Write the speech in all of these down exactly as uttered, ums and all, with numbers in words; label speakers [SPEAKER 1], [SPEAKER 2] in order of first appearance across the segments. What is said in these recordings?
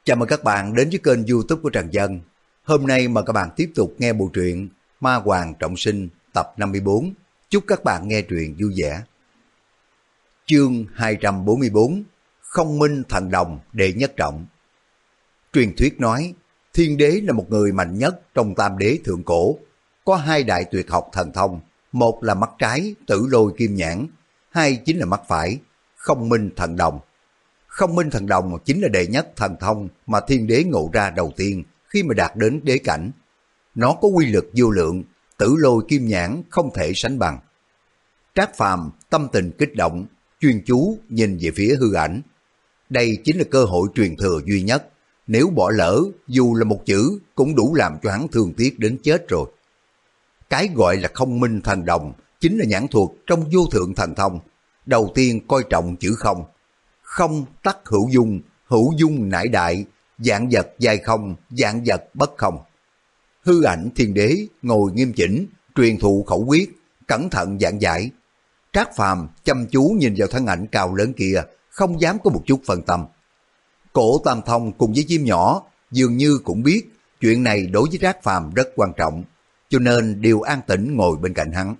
[SPEAKER 1] Chào mừng các bạn đến với kênh YouTube của Trần Dân. Hôm nay mời các bạn tiếp tục nghe bộ truyện Ma Hoàng Trọng Sinh tập năm mươi bốn. Chúc các bạn nghe truyện vui vẻ. Chương hai trăm bốn mươi bốn. Không minh thần đồng đệ nhất trọng. Truyền thuyết nói, Thiên Đế là một người mạnh nhất trong tam đế thượng cổ. Có hai đại tuyệt học thần thông, một là mắt trái, Tử Lôi Kim Nhãn, hai chính là mắt phải, Không minh thần đồng. Không minh thần đồng chính là đệ nhất thần thông mà Thiên Đế ngộ ra đầu tiên khi mà đạt đến đế cảnh. Nó có quy lực vô lượng, Tử Lôi Kim Nhãn không thể sánh bằng. Trác Phàm tâm tình kích động, chuyên chú nhìn về phía hư ảnh. Đây chính là cơ hội truyền thừa duy nhất, nếu bỏ lỡ dù là một chữ cũng đủ làm cho hắn thương tiếc đến chết rồi. Cái gọi là không minh thần đồng chính là nhãn thuật trong vô thượng thần thông, đầu tiên coi trọng chữ không. Không tắc hữu dung, hữu dung nải đại, vạn vật dài không, vạn vật bất không. Hư ảnh Thiên Đế ngồi nghiêm chỉnh, truyền thụ khẩu quyết, cẩn thận giảng giải. Trác Phàm chăm chú nhìn vào thân ảnh cao lớn kia, không dám có một chút phân tâm. Cổ Tam Thông cùng với chim nhỏ dường như cũng biết chuyện này đối với Trác Phàm rất quan trọng, cho nên đều an tĩnh ngồi bên cạnh hắn.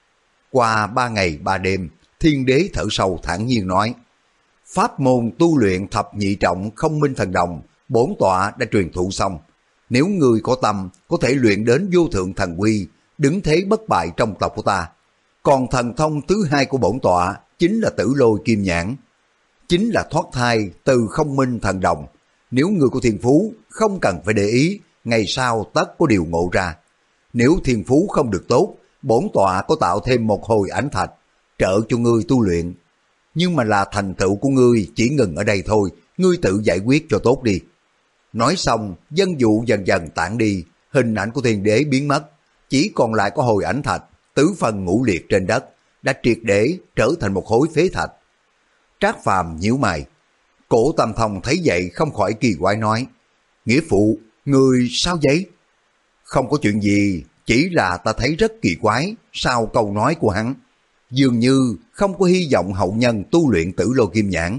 [SPEAKER 1] Qua ba ngày ba đêm, Thiên Đế thở sâu thản nhiên nói, pháp môn tu luyện thập nhị trọng không minh thần đồng, bổn tọa đã truyền thụ xong. Nếu người có tâm, có thể luyện đến vô thượng thần quy, đứng thế bất bại trong tộc của ta. Còn thần thông thứ hai của bổn tọa chính là Tử Lôi Kim Nhãn, chính là thoát thai từ không minh thần đồng. Nếu người của thiên phú không cần phải để ý, ngày sau tất có điều ngộ ra. Nếu thiên phú không được tốt, bổn tọa có tạo thêm một hồi ảnh thạch, trợ cho ngươi tu luyện. Nhưng mà là thành tựu của ngươi chỉ ngừng ở đây thôi, ngươi tự giải quyết cho tốt đi. Nói xong, dân dụ dần dần tản đi, hình ảnh của Thiên Đế biến mất, chỉ còn lại có hồi ảnh thạch, tứ phần ngũ liệt trên đất, đã triệt để trở thành một khối phế thạch. Trác Phàm nhíu mày, Cổ Tam Thông thấy vậy không khỏi kỳ quái nói, nghĩa phụ, ngươi sao vậy? Không có chuyện gì, chỉ là ta thấy rất kỳ quái, sau câu nói của hắn. Dường như không có hy vọng hậu nhân tu luyện Tử Lôi Kim Nhãn.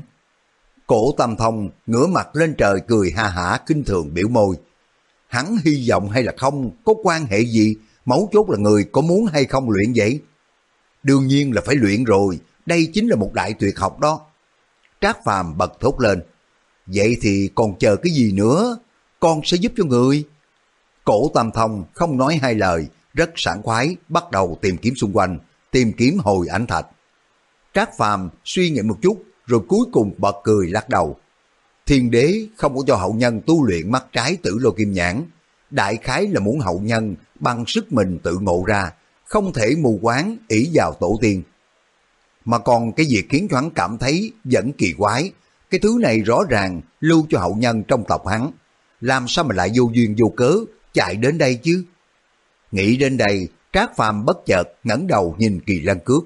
[SPEAKER 1] Cổ Tam Thông ngửa mặt lên trời cười ha hả kinh thường biểu môi. Hắn hy vọng hay là không có quan hệ gì, mấu chốt là người có muốn hay không luyện vậy. Đương nhiên là phải luyện rồi, đây chính là một đại tuyệt học đó. Trác Phàm bật thốt lên, vậy thì còn chờ cái gì nữa, con sẽ giúp cho người. Cổ Tam Thông không nói hai lời, rất sảng khoái bắt đầu tìm kiếm xung quanh, tìm kiếm hồi ảnh thạch. Trác Phàm suy nghĩ một chút rồi cuối cùng bật cười lắc đầu. Thiên Đế không có cho hậu nhân tu luyện mắt trái Tử Lôi Kim Nhãn, đại khái là muốn hậu nhân bằng sức mình tự ngộ ra, không thể mù quáng ỷ vào tổ tiên. Mà còn cái việc khiến cho hắn cảm thấy vẫn kỳ quái, cái thứ này rõ ràng lưu cho hậu nhân trong tộc hắn, làm sao mà lại vô duyên vô cớ chạy đến đây chứ? Nghĩ đến đây, Trác Phàm bất chợt ngẩng đầu nhìn Kỳ Lân Cước.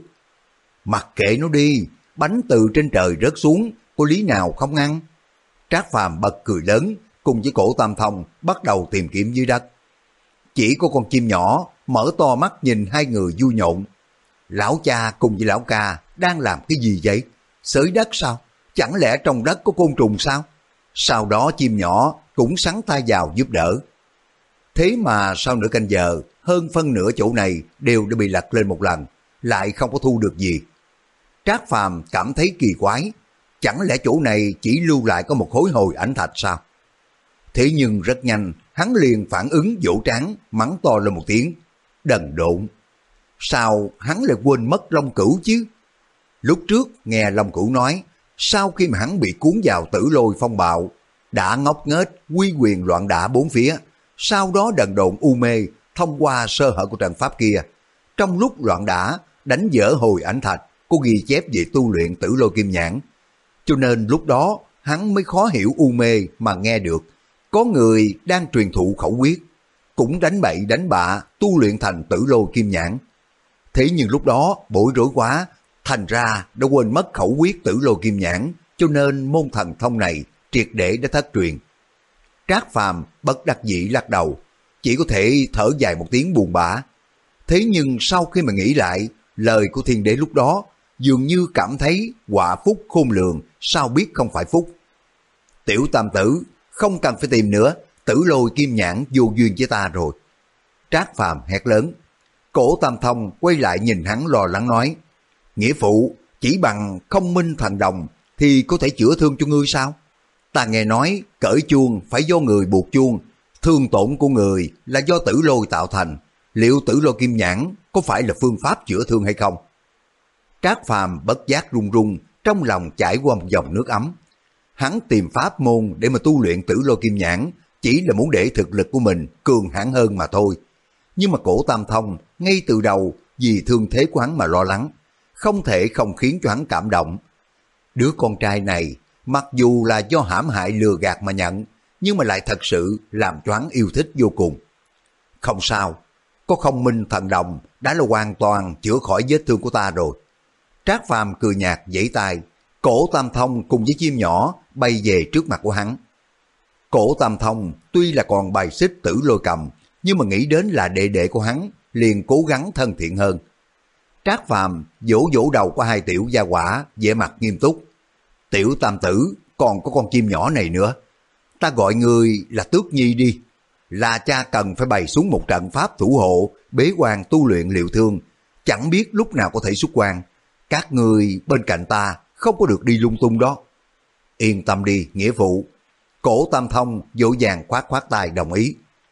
[SPEAKER 1] Mặc kệ nó đi, bánh từ trên trời rớt xuống, có lý nào không ăn? Trác Phàm bật cười lớn, cùng với Cổ Tam Thông bắt đầu tìm kiếm dưới đất. Chỉ có con chim nhỏ mở to mắt nhìn hai người vui nhộn. Lão cha cùng với lão ca đang làm cái gì vậy? Xới đất sao? Chẳng lẽ trong đất có côn trùng sao? Sau đó chim nhỏ cũng sắn tay vào giúp đỡ. Thế mà sau nửa canh giờ, hơn phân nửa chỗ này đều đã bị lật lên một lần, lại không có thu được gì. Trác Phàm cảm thấy kỳ quái, chẳng lẽ chỗ này chỉ lưu lại có một khối hồi ảnh thạch sao? Thế nhưng rất nhanh, hắn liền phản ứng vỗ trán, mắng to lên một tiếng, đần độn. Sao hắn lại quên mất Long Cửu chứ? Lúc trước nghe Long Cửu nói, sau khi mà hắn bị cuốn vào Tử Lôi phong bạo, đã ngốc nghếch quy quyền loạn đả bốn phía, sau đó đần độn u mê thông qua sơ hở của trận pháp kia. Trong lúc loạn đả, đánh vỡ hồi ảnh thạch, có ghi chép về tu luyện Tử Lôi Kim Nhãn. Cho nên lúc đó hắn mới khó hiểu u mê mà nghe được có người đang truyền thụ khẩu quyết, cũng đánh bậy đánh bạ tu luyện thành Tử Lôi Kim Nhãn. Thế nhưng lúc đó bối rối quá, thành ra đã quên mất khẩu quyết Tử Lôi Kim Nhãn, cho nên môn thần thông này triệt để đã thất truyền. Trác Phàm bất đắc dĩ lắc đầu, chỉ có thể thở dài một tiếng buồn bã. Thế nhưng sau khi mà nghĩ lại, lời của Thiên Đế lúc đó dường như cảm thấy quả phúc khôn lường, sao biết không phải phúc. Tiểu tam tử, không cần phải tìm nữa, Tử Lôi Kim Nhãn vô duyên với ta rồi. Trác Phàm hét lớn. Cổ Tam Thông quay lại nhìn hắn lo lắng nói, nghĩa phụ, chỉ bằng không minh thần đồng thì có thể chữa thương cho ngươi sao? Ta nghe nói cởi chuông phải do người buộc chuông, thương tổn của người là do Tử Lôi tạo thành, liệu Tử Lôi Kim Nhãn có phải là phương pháp chữa thương hay không? Trác Phàm bất giác run run, trong lòng chảy qua một dòng nước ấm. Hắn tìm pháp môn để mà tu luyện Tử Lôi Kim Nhãn chỉ là muốn để thực lực của mình cường hãn hơn mà thôi. Nhưng mà Cổ Tam Thông ngay từ đầu vì thương thế của hắn mà lo lắng, không thể không khiến cho hắn cảm động. Đứa con trai này mặc dù là do hãm hại lừa gạt mà nhận, nhưng mà lại thật sự làm cho hắn yêu thích vô cùng. Không sao, có không minh thần đồng đã là hoàn toàn chữa khỏi vết thương của ta rồi. Trác Phàm cười nhạt giãy tay, Cổ Tam Thông cùng với chim nhỏ bay về trước mặt của hắn. Cổ Tam Thông tuy là còn bài xích Tử Lôi Cầm, nhưng mà nghĩ đến là đệ đệ của hắn, liền cố gắng thân thiện hơn. Trác Phàm vỗ vỗ đầu của hai tiểu gia hỏa, vẻ mặt nghiêm túc. Tiểu Tam Tử, còn có con chim nhỏ này nữa. Ta gọi người là Tước Nhi đi. Là cha cần phải bày xuống một trận pháp thủ hộ, bế quan tu luyện liệu thương, chẳng biết lúc nào có thể xuất quan. Các người bên cạnh ta không có được đi lung tung đó. Yên tâm đi, nghĩa phụ. Cổ Tam Thông dỗ dàng khoát khoát tay đồng ý.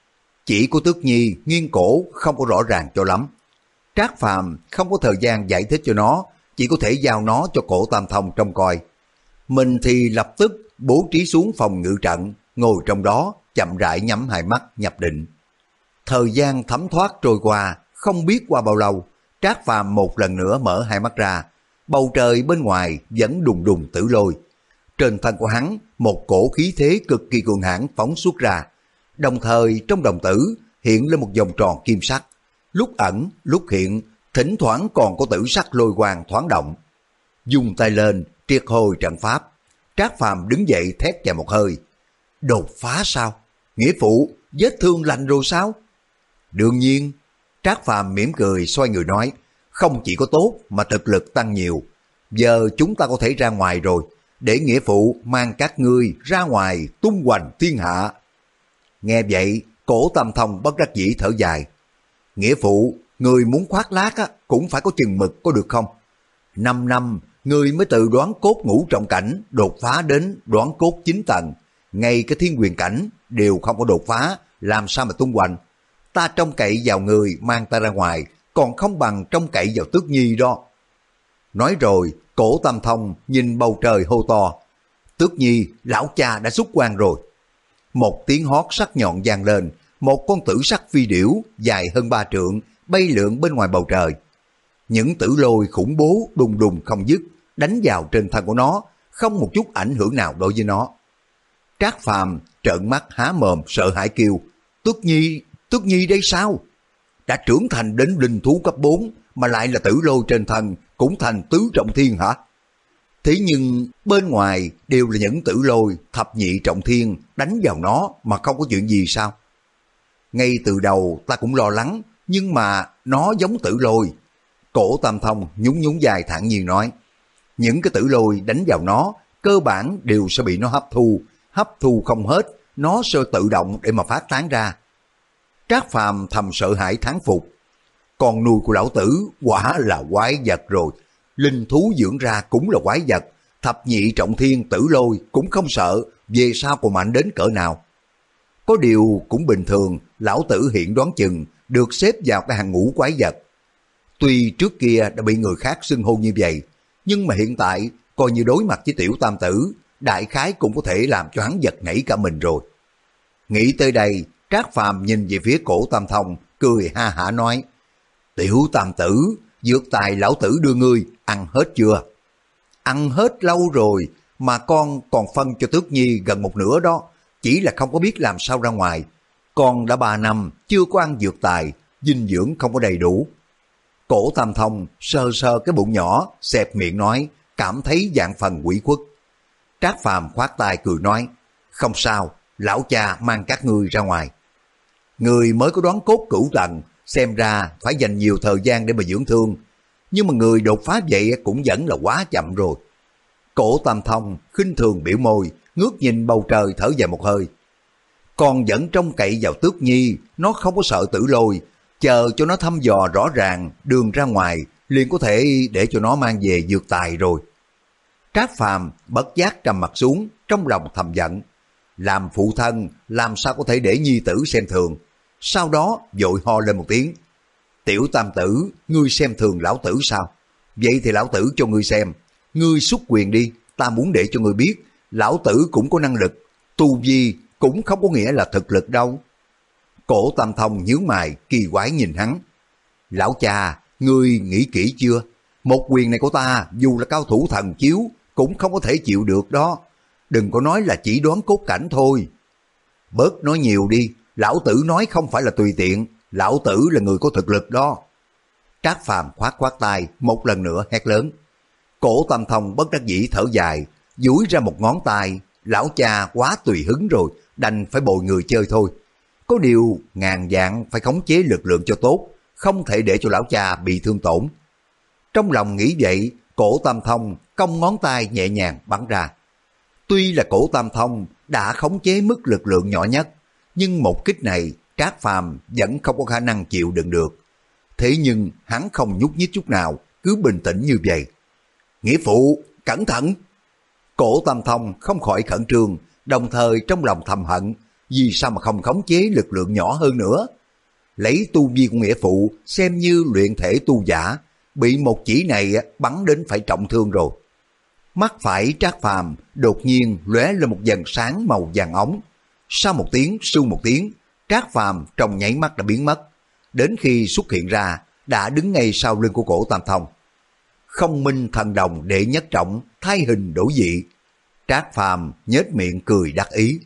[SPEAKER 1] Chỉ có Tước Nhi nghiêng cổ không có rõ ràng cho lắm. Trác Phàm không có thời gian giải thích cho nó, chỉ có thể giao nó cho Cổ Tam Thông trông coi. Mình thì lập tức bố trí xuống phòng ngự trận, ngồi trong đó chậm rãi nhắm hai mắt nhập định. Thời gian thấm thoát trôi qua, không biết qua bao lâu, Trác Phàm một lần nữa mở hai mắt ra, bầu trời bên ngoài vẫn đùng đùng tử lôi. Trên thân của hắn, một cổ khí thế cực kỳ cường hãn phóng xuất ra, đồng thời trong đồng tử hiện lên một vòng tròn kim sắc, lúc ẩn lúc hiện, thỉnh thoảng còn có tử sắc lôi quang thoáng động. Dùng tay lên triệt hồi trận pháp, Trác Phàm đứng dậy thét vào một hơi. Đột phá sao? Nghĩa phụ, vết thương lành rồi sao? Đương nhiên. Trác Phàm mỉm cười xoay người nói, không chỉ có tốt mà thực lực tăng nhiều. Giờ chúng ta có thể ra ngoài rồi, để nghĩa phụ mang các ngươi ra ngoài tung hoành thiên hạ. Nghe vậy, Cổ Tam Thông bất đắc dĩ thở dài. Nghĩa phụ, người muốn khoác lác á, cũng phải có chừng mực có được không? Năm năm, người mới từ đoán cốt ngũ trọng cảnh đột phá đến đoán cốt chín tầng. Ngay cái thiên quyền cảnh đều không có đột phá, làm sao mà tung hoành. Ta trông cậy vào người mang ta ra ngoài, còn không bằng trông cậy vào Tước Nhi đó. Nói rồi, Cổ Tam Thông nhìn bầu trời hô to. Tước Nhi, lão cha đã xuất quan rồi. Một tiếng hót sắc nhọn vang lên, một con tử sắc phi điểu dài hơn ba trượng bay lượn bên ngoài bầu trời. Những tử lôi khủng bố đùng đùng không dứt đánh vào trên thân của nó, không một chút ảnh hưởng nào đối với nó. Trác Phàm trợn mắt há mồm sợ hãi kêu, Tước Nhi, Tước Nhi đây sao? Đã trưởng thành đến linh thú cấp bốn mà lại là tử lôi trên thân cũng thành tứ trọng thiên hả? Thế nhưng bên ngoài đều là những tử lôi thập nhị trọng thiên đánh vào nó mà không có chuyện gì sao? Ngay từ đầu ta cũng lo lắng, nhưng mà nó giống tử lôi. Cổ Tam Thông nhún nhún dài thản nhiên nói, những cái tử lôi đánh vào nó cơ bản đều sẽ bị nó hấp thu, hấp thu không hết, nó sẽ tự động để mà phát tán ra. Trác Phàm thầm sợ hãi thán phục. Con nuôi của lão tử quả là quái vật rồi, linh thú dưỡng ra cũng là quái vật, thập nhị trọng thiên tử lôi cũng không sợ, về sao còn mạnh đến cỡ nào. Có điều cũng bình thường, lão tử hiện đoán chừng được xếp vào cái hàng ngũ quái vật. Tuy trước kia đã bị người khác xưng hô như vậy, nhưng mà hiện tại coi như đối mặt với tiểu tam tử, đại khái cũng có thể làm cho hắn giật nảy cả mình rồi. Nghĩ tới đây, Trác Phàm nhìn về phía Cổ Tam Thông, cười ha hả nói, tiểu tam tử, dược tài lão tử đưa ngươi, ăn hết chưa? Ăn hết lâu rồi, mà con còn phân cho Tước Nhi gần một nửa đó, chỉ là không có biết làm sao ra ngoài. Con đã ba năm chưa có ăn dược tài, dinh dưỡng không có đầy đủ. Cổ Tam Thông sơ sơ cái bụng nhỏ, xẹp miệng nói, cảm thấy dạng phần quỷ khuất. Trác Phàm khoát tay cười nói, không sao, lão cha mang các ngươi ra ngoài. Người mới có đoán cốt cửu tầng, xem ra phải dành nhiều thời gian để mà dưỡng thương, nhưng mà người đột phá vậy cũng vẫn là quá chậm rồi. Cổ Tam Thông khinh thường biểu môi, ngước nhìn bầu trời thở dài một hơi. Còn vẫn trông cậy vào Tước Nhi, nó không có sợ tử lôi, chờ cho nó thăm dò rõ ràng đường ra ngoài, liền có thể để cho nó mang về dược tài rồi. Trác Phàm bất giác trầm mặt xuống, trong lòng thầm giận. Làm phụ thân, làm sao có thể để nhi tử xem thường. Sau đó vội ho lên một tiếng. Tiểu tam tử, ngươi xem thường lão tử sao? Vậy thì lão tử cho ngươi xem. Ngươi xuất quyền đi, ta muốn để cho ngươi biết, lão tử cũng có năng lực. Tu vi cũng không có nghĩa là thực lực đâu. Cổ Tam Thông nhướng mày, kỳ quái nhìn hắn. Lão cha, ngươi nghĩ kỹ chưa? Một quyền này của ta, dù là cao thủ thần chiếu, cũng không có thể chịu được đó. Đừng có nói là chỉ đoán cốt cảnh thôi. Bớt nói nhiều đi, lão tử nói không phải là tùy tiện, lão tử là người có thực lực đó. Trác Phàm khoát khoát tay, một lần nữa hét lớn. Cổ Tam Thông bất đắc dĩ thở dài, duỗi ra một ngón tay. Lão cha quá tùy hứng rồi, đành phải bồi người chơi thôi. Có điều ngàn vạn phải khống chế lực lượng cho tốt, không thể để cho lão cha bị thương tổn. Trong lòng nghĩ vậy, Cổ Tam Thông cong ngón tay nhẹ nhàng bắn ra. Tuy là Cổ Tam Thông đã khống chế mức lực lượng nhỏ nhất, nhưng một kích này Trác Phàm vẫn không có khả năng chịu đựng được. Thế nhưng hắn không nhúc nhích chút nào, cứ bình tĩnh như vậy. Nghĩa phụ, cẩn thận! Cổ Tam Thông không khỏi khẩn trương, đồng thời trong lòng thầm hận, vì sao mà không khống chế lực lượng nhỏ hơn nữa. Lấy tu vi của nghĩa phụ xem như luyện thể tu giả, bị một chỉ này bắn đến phải trọng thương rồi. Mắt phải Trác Phàm đột nhiên lóe lên một dần sáng màu vàng óng. Sau một tiếng sưu một tiếng, Trác Phàm trong nháy mắt đã biến mất. Đến khi xuất hiện ra, đã đứng ngay sau lưng của Cổ Tam Thông. Không minh thần đồng đệ nhất trọng, thay hình đổi dị. Trác Phàm nhếch miệng cười đắc ý.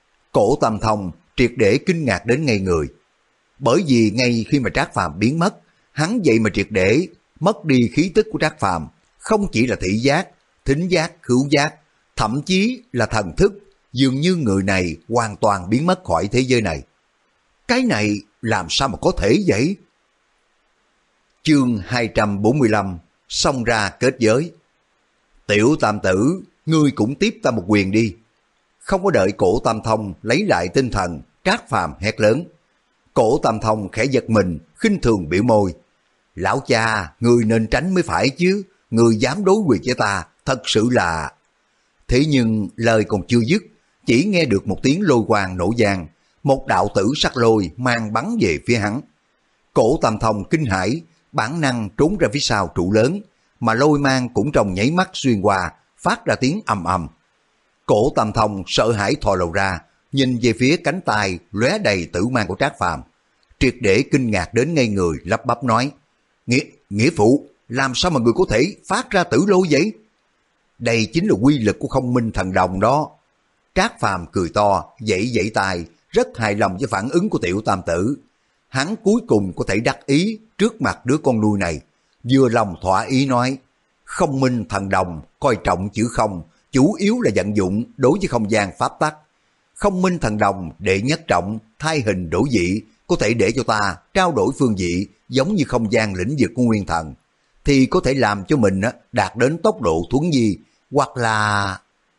[SPEAKER 1] Cổ Tam Thông triệt để kinh ngạc đến ngây người. Bởi vì ngay khi mà Trác Phàm biến mất, hắn vậy mà triệt để mất đi khí tức của Trác Phàm, không chỉ là thị giác, thính giác, khứu giác, thậm chí là thần thức, dường như người này hoàn toàn biến mất khỏi thế giới này. Cái này làm sao mà có thể vậy? Chương hai trăm bốn mươi lăm, xông ra kết giới. Tiểu tam tử, ngươi cũng tiếp ta một quyền đi. Không có đợi Cổ Tam Thông lấy lại tinh thần, Trác Phàm hét lớn. Cổ Tam Thông khẽ giật mình, khinh thường biểu môi. Lão cha, ngươi nên tránh mới phải chứ, ngươi dám đối quyền với ta, thật sự là... Thế nhưng lời còn chưa dứt, chỉ nghe được một tiếng lôi quang nổ vang, một đạo tử sắc lôi mang bắn về phía hắn. Cổ Tam Thông kinh hãi, bản năng trốn ra phía sau trụ lớn, mà lôi mang cũng trong nháy mắt xuyên qua, phát ra tiếng ầm ầm. Cổ Tam Thông sợ hãi thò đầu ra, nhìn về phía cánh tay lóe đầy tử mang của Trác Phàm, triệt để kinh ngạc đến ngây người, lắp bắp nói: Nghĩa, nghĩa phụ, làm sao mà người có thể phát ra tử lôi vậy? Đây chính là quy lực của không minh thần đồng đó. Trác Phàm cười to, vẫy vẫy tay, rất hài lòng với phản ứng của tiểu tam tử. Hắn cuối cùng có thể đắc ý trước mặt đứa con nuôi này, vừa lòng thỏa ý nói: Không minh thần đồng, coi trọng chữ không, chủ yếu là vận dụng đối với không gian pháp tắc. Không minh thần đồng đệ nhất trọng, thay hình đổi dị, có thể để cho ta trao đổi phương vị giống như không gian lĩnh vực của nguyên thần, thì có thể làm cho mình đạt đến tốc độ thuấn di, hoặc là...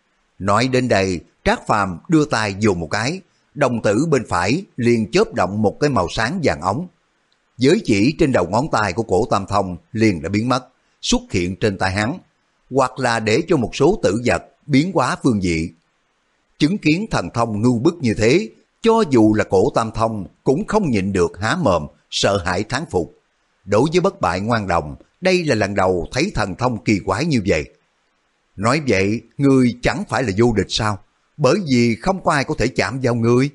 [SPEAKER 1] Nói đến đây, Trác Phàm đưa tay dồn một cái, đồng tử bên phải liền chớp động một cái màu sáng vàng óng. Giới chỉ trên đầu ngón tay của Cổ Tam Thông liền đã biến mất, xuất hiện trên tay hắn, hoặc là để cho một số tử vật biến hóa phương vị. Chứng kiến thần thông ngưu bức như thế, cho dù là Cổ Tam Thông cũng không nhịn được há mồm, sợ hãi thán phục. Đối với bất bại ngoan đồng, đây là lần đầu thấy thần thông kỳ quái như vậy. Nói vậy, ngươi chẳng phải là vô địch sao? Bởi vì không có ai có thể chạm vào ngươi.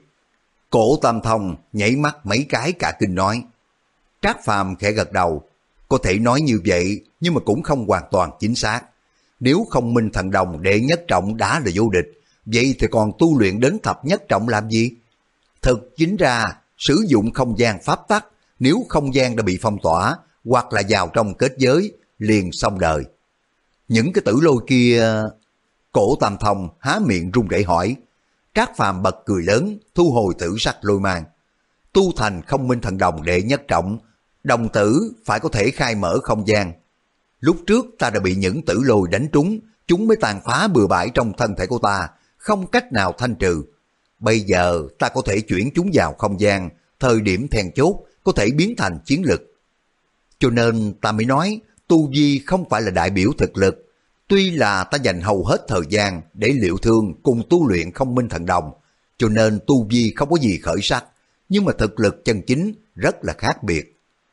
[SPEAKER 1] Cổ Tam Thông nhảy mắt mấy cái cả kinh nói. Trác Phàm khẽ gật đầu. Có thể nói như vậy, nhưng mà cũng không hoàn toàn chính xác. Nếu không minh thần đồng đệ nhất trọng đã là vô địch, vậy thì còn tu luyện đến thập nhất trọng làm gì? Thực chính ra, sử dụng không gian pháp tắc, nếu không gian đã bị phong tỏa, hoặc là vào trong kết giới, liền xong đời. Những cái tử lôi kia... Cổ Tam Thông há miệng run rẩy hỏi. Trác Phàm bật cười lớn, thu hồi tử sắc lôi mang. Tu thành không minh thần đồng đệ nhất trọng, đồng tử phải có thể khai mở không gian. Lúc trước ta đã bị những tử lôi đánh trúng, chúng mới tàn phá bừa bãi trong thân thể của ta, không cách nào thanh trừ. Bây giờ ta có thể chuyển chúng vào không gian, thời điểm then chốt có thể biến thành chiến lực. Cho nên ta mới nói tu vi không phải là đại biểu thực lực. Tuy là ta dành hầu hết thời gian để liệu thương cùng tu luyện không minh thần đồng, cho nên tu vi không có gì khởi sắc, nhưng mà thực lực chân chính rất là khác biệt.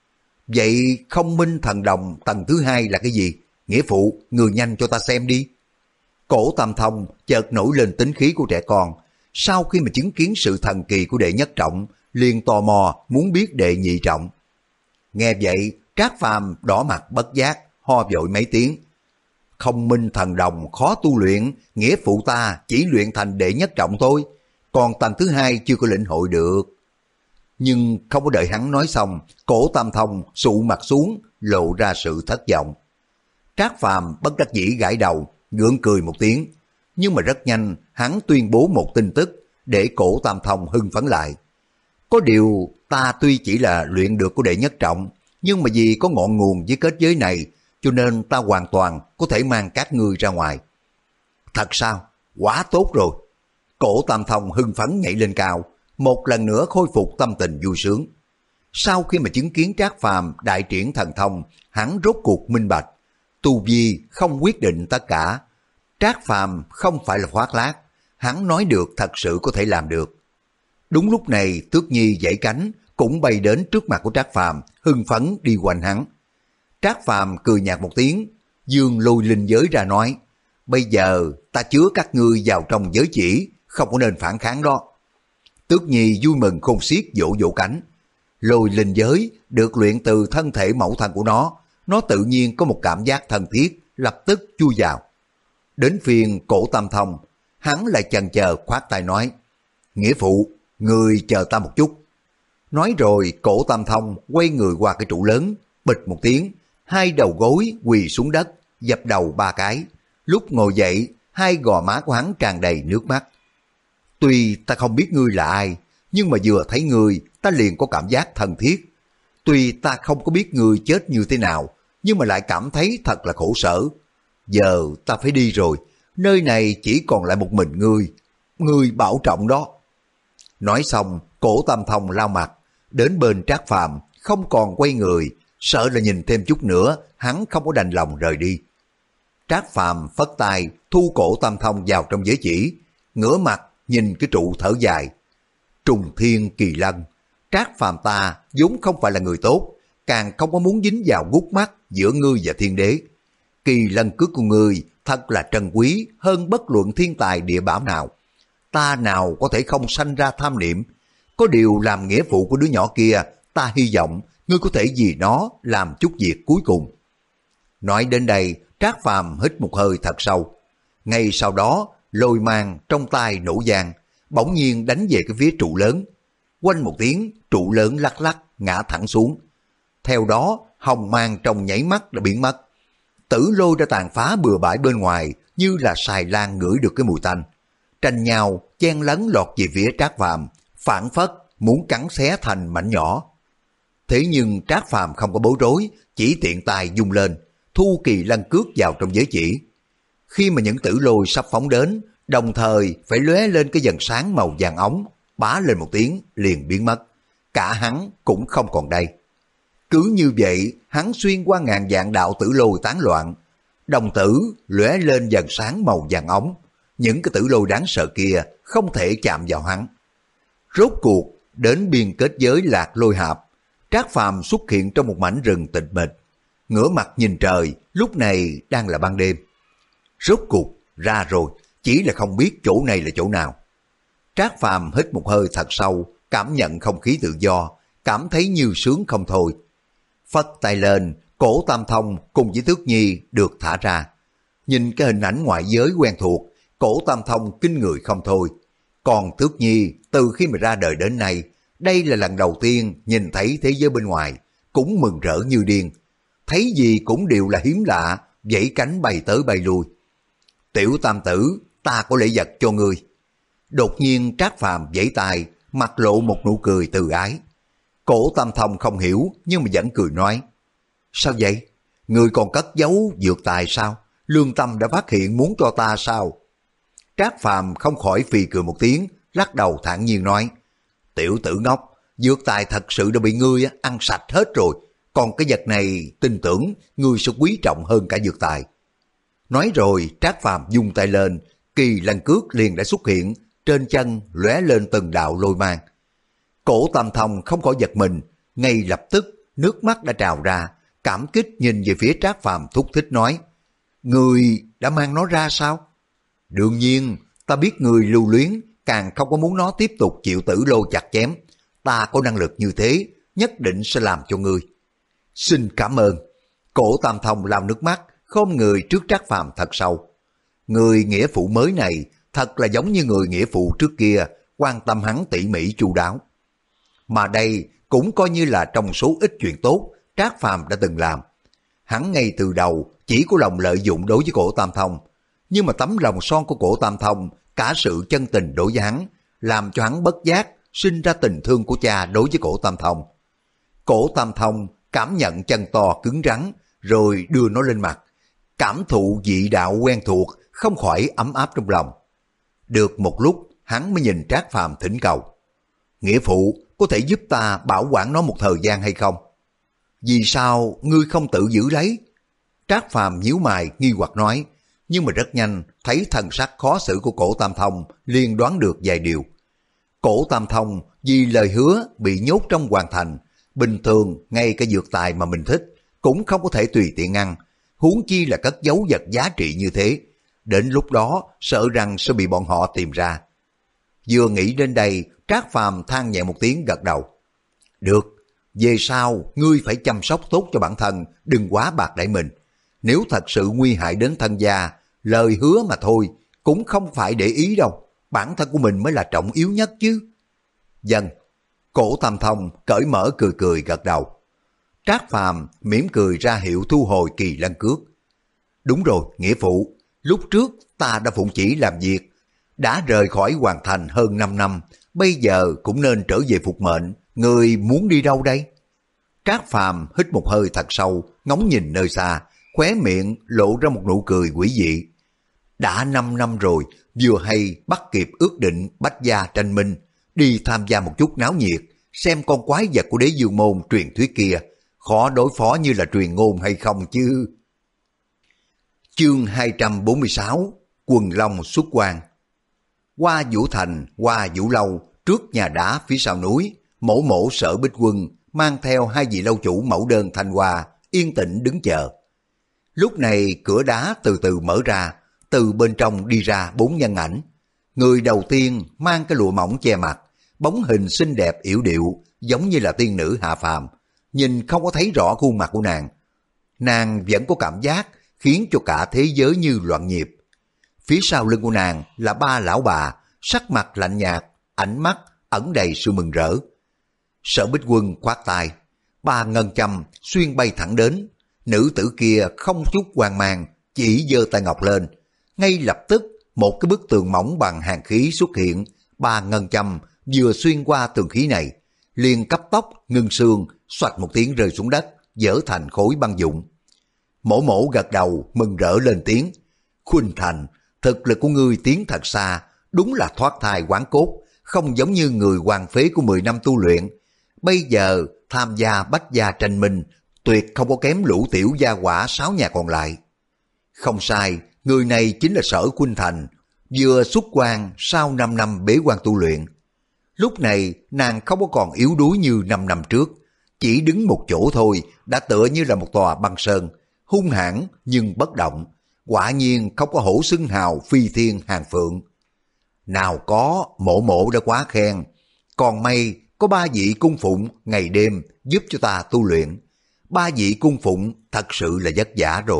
[SPEAKER 1] Vậy không minh thần đồng tầng thứ hai là cái gì? Nghĩa phụ, người nhanh cho ta xem đi. Cổ Tam Thông chợt nổi lên tính khí của trẻ con. Sau khi mà chứng kiến sự thần kỳ của đệ nhất trọng, liền tò mò muốn biết đệ nhị trọng. Nghe vậy, Trác Phàm đỏ mặt bất giác, ho vội mấy tiếng. Không minh thần đồng khó tu luyện, nghĩa phụ ta chỉ luyện thành đệ nhất trọng thôi, còn tầng thứ hai chưa có lĩnh hội được. Nhưng không có đợi hắn nói xong, Cổ Tam Thông sụ mặt xuống, lộ ra sự thất vọng. Trác Phàm bất đắc dĩ gãi đầu, gượng cười một tiếng, nhưng mà rất nhanh hắn tuyên bố một tin tức để Cổ Tam Thông hưng phấn lại. Có điều ta tuy chỉ là luyện được của đệ nhất trọng, nhưng mà vì có ngọn nguồn với kết giới này, cho nên ta hoàn toàn có thể mang các ngươi ra ngoài. Thật sao? Quá tốt rồi. Cổ Tam Thông hưng phấn nhảy lên cao, một lần nữa khôi phục tâm tình vui sướng. Sau khi mà chứng kiến Trác Phàm đại triển thần thông, hắn rốt cuộc minh bạch, tu vi không quyết định tất cả. Trác Phàm không phải là khoác lác, hắn nói được thật sự có thể làm được. Đúng lúc này Tước Nhi giãy cánh cũng bay đến trước mặt của Trác Phàm, hưng phấn đi quanh hắn. Trác Phàm cười nhạt một tiếng, dương lôi linh giới ra nói, bây giờ ta chứa các ngươi vào trong giới chỉ, không có nên phản kháng đó. Tước Nhi vui mừng khôn xiết vỗ vỗ cánh. Lôi linh giới được luyện từ thân thể mẫu thân của nó, nó tự nhiên có một cảm giác thân thiết, lập tức chui vào. Đến phiên Cổ Tam Thông, hắn lại chần chờ khoát tay nói, nghĩa phụ, người chờ ta một chút. Nói rồi Cổ Tam Thông quay người qua cái trụ lớn, bịch một tiếng, hai đầu gối quỳ xuống đất, dập đầu ba cái. Lúc ngồi dậy, hai gò má của hắn tràn đầy nước mắt. Tuy ta không biết ngươi là ai, nhưng mà vừa thấy ngươi, ta liền có cảm giác thân thiết. Tuy ta không có biết ngươi chết như thế nào, nhưng mà lại cảm thấy thật là khổ sở. Giờ ta phải đi rồi, nơi này chỉ còn lại một mình ngươi. Ngươi bảo trọng đó. Nói xong, Cổ Tam Thông lao mặt, đến bên Trác Phàm, không còn quay người, sợ là nhìn thêm chút nữa, hắn không có đành lòng rời đi. Trác Phàm phất tay, thu Cổ Tam Thông vào trong giới chỉ, ngửa mặt nhìn cái trụ thở dài. Trùng thiên kỳ lân, Trác Phàm ta vốn không phải là người tốt, càng không có muốn dính vào gút mắt giữa ngươi và thiên đế. Kỳ lân cước của ngươi thật là trân quý hơn bất luận thiên tài địa bảo nào. Ta nào có thể không sanh ra tham niệm. Có điều làm nghĩa phụ của đứa nhỏ kia, ta hy vọng ngươi có thể vì nó làm chút việc cuối cùng. Nói đến đây, Trác Phàm hít một hơi thật sâu. Ngay sau đó, lôi mang trong tay nổ vang, bỗng nhiên đánh về cái phía trụ lớn. Quanh một tiếng, trụ lớn lắc lắc ngã thẳng xuống. Theo đó, hồng mang trong nháy mắt đã biến mất. Tử lôi đã tàn phá bừa bãi bên ngoài, như là xài lan ngửi được cái mùi tanh. Tranh nhau chen lấn lọt về phía Trác Phàm, phản phất muốn cắn xé thành mảnh nhỏ. Thế nhưng Trác Phàm không có bối rối, chỉ tiện tay vung lên, thu kỳ lân cước vào trong giới chỉ. Khi mà những tử lôi sắp phóng đến, đồng thời phải lóe lên cái dần sáng màu vàng ống, bá lên một tiếng liền biến mất. Cả hắn cũng không còn đây. Cứ như vậy, hắn xuyên qua ngàn vạn đạo tử lôi tán loạn. Đồng tử lóe lên dần sáng màu vàng ống. Những cái tử lôi đáng sợ kia không thể chạm vào hắn. Rốt cuộc, đến biên kết giới Lạc Lôi Hạp, Trác Phàm xuất hiện trong một mảnh rừng tịch mịch. Ngửa mặt nhìn trời, lúc này đang là ban đêm. Rốt cuộc, ra rồi, chỉ là không biết chỗ này là chỗ nào. Trác Phàm hít một hơi thật sâu, cảm nhận không khí tự do, cảm thấy như sướng không thôi. Phất tay lên, Cổ Tam Thông cùng với Tước Nhi được thả ra. Nhìn cái hình ảnh ngoại giới quen thuộc, Cổ Tam Thông kinh người không thôi. Còn Tước Nhi, từ khi mà ra đời đến nay, đây là lần đầu tiên nhìn thấy thế giới bên ngoài, cũng mừng rỡ như điên. Thấy gì cũng đều là hiếm lạ, vẫy cánh bay tới bay lui. Tiểu Tam Tử, ta có lễ vật cho ngươi. Đột nhiên Trác Phàm vẫy tay, mặt lộ một nụ cười từ ái. Cổ Tam Thông không hiểu, nhưng mà vẫn cười nói, sao vậy? Ngươi còn cất giấu dược tài sao? Lương Tâm đã phát hiện muốn cho ta sao? Trác Phàm không khỏi phì cười một tiếng, lắc đầu thản nhiên nói, tiểu tử ngốc, dược tài thật sự đã bị ngươi ăn sạch hết rồi, còn cái vật này tin tưởng ngươi sẽ quý trọng hơn cả dược tài. Nói rồi Trác Phàm vung tay lên, kỳ lân cước liền đã xuất hiện, trên chân lóe lên từng đạo lôi mang. Cổ Tam Thông không khỏi giật mình, ngay lập tức nước mắt đã trào ra, cảm kích nhìn về phía Trác Phàm thúc thích nói, ngươi đã mang nó ra sao? Đương nhiên, ta biết người lưu luyến, càng không có muốn nó tiếp tục chịu tử lô chặt chém. Ta có năng lực như thế, nhất định sẽ làm cho ngươi. Xin cảm ơn. Cổ Tam Thông lau nước mắt, khom người trước Trác Phàm thật sâu. Người nghĩa phụ mới này thật là giống như người nghĩa phụ trước kia, quan tâm hắn tỉ mỉ chu đáo. Mà đây cũng coi như là trong số ít chuyện tốt Trác Phàm đã từng làm. Hắn ngay từ đầu chỉ có lòng lợi dụng đối với cổ Tam Thông, nhưng mà tấm lòng son của cổ Tam Thông, cả sự chân tình đối với hắn, làm cho hắn bất giác sinh ra tình thương của cha đối với cổ Tam Thông. Cổ Tam Thông cảm nhận chân to cứng rắn, rồi đưa nó lên mặt, cảm thụ vị đạo quen thuộc, không khỏi ấm áp trong lòng. Được một lúc, hắn mới nhìn Trác Phàm thỉnh cầu, nghĩa phụ có thể giúp ta bảo quản nó một thời gian hay không? Vì sao ngươi không tự giữ lấy? Trác Phàm nhíu mày nghi hoặc nói, nhưng mà rất nhanh thấy thần sắc khó xử của cổ Tam Thông, liền đoán được vài điều. Cổ Tam Thông vì lời hứa bị nhốt trong hoàng thành, bình thường ngay cả dược tài mà mình thích cũng không có thể tùy tiện ăn, huống chi là cất giấu vật giá trị như thế. Đến lúc đó sợ rằng sẽ bị bọn họ tìm ra. Vừa nghĩ đến đây, Trác Phàm than nhẹ một tiếng gật đầu. Được, về sau ngươi phải chăm sóc tốt cho bản thân, đừng quá bạc đãi mình. Nếu thật sự nguy hại đến thân gia, lời hứa mà thôi, cũng không phải để ý đâu. Bản thân của mình mới là trọng yếu nhất chứ. Dân, cổ Tam Thông cởi mở cười cười gật đầu. Trác Phàm mỉm cười ra hiệu thu hồi kỳ lân cước. Đúng rồi, nghĩa phụ, lúc trước ta đã phụng chỉ làm việc, đã rời khỏi hoàng thành hơn năm năm, bây giờ cũng nên trở về phục mệnh, người muốn đi đâu đây? Trác Phàm hít một hơi thật sâu, ngóng nhìn nơi xa, khóe miệng lộ ra một nụ cười quỷ dị. Đã năm năm rồi, vừa hay bắt kịp ước định bách gia tranh minh, đi tham gia một chút náo nhiệt, xem con quái vật của Đế Dương Môn truyền thuyết kia, khó đối phó như là truyền ngôn hay không chứ. Chương hai trăm bốn mươi sáu, Quần Long xuất quan. Qua Vũ Thành, qua Vũ Lâu, trước nhà đá phía sau núi, mổ mổ Sở Bích Quân mang theo hai vị lâu chủ mẫu đơn Thanh Hoa yên tĩnh đứng chờ. Lúc này cửa đá từ từ mở ra, từ bên trong đi ra bốn nhân ảnh. Người đầu tiên mang cái lụa mỏng che mặt, bóng hình xinh đẹp yểu điệu, giống như là tiên nữ hạ phàm, nhìn không có thấy rõ khuôn mặt của nàng. Nàng vẫn có cảm giác khiến cho cả thế giới như loạn nhịp. Phía sau lưng của nàng là ba lão bà, sắc mặt lạnh nhạt, ánh mắt ẩn đầy sự mừng rỡ. Sở Bích Quân khoát tay, ba ngân châm xuyên bay thẳng đến. Nữ tử kia không chút hoang mang, chỉ giơ tay ngọc lên. Ngay lập tức một cái bức tường mỏng bằng hàn khí xuất hiện, ba ngân châm vừa xuyên qua tường khí này, liền cấp tốc ngưng xương, xoạch một tiếng rơi xuống đất, dở thành khối băng dụng. Mổ mổ gật đầu mừng rỡ lên tiếng, Khuynh Thành, thực lực của ngươi tiến thật xa, đúng là thoát thai quán cốt, không giống như người hoàng phế của mười năm tu luyện. Bây giờ tham gia bách gia tranh minh, tuyệt không có kém lũ tiểu gia quả sáu nhà còn lại. Không sai, người này chính là Sở Khuynh Thành, vừa xuất quan sau năm năm bế quan tu luyện. Lúc này nàng không có còn yếu đuối như năm năm trước, chỉ đứng một chỗ thôi đã tựa như là một tòa băng sơn, hung hãn nhưng bất động, quả nhiên không có hổ xưng hào phi thiên hàng phượng. Nào có, mộ mộ đã quá khen, còn may có ba vị cung phụng ngày đêm giúp cho ta tu luyện. Ba vị cung phụng thật sự là vất vả rồi.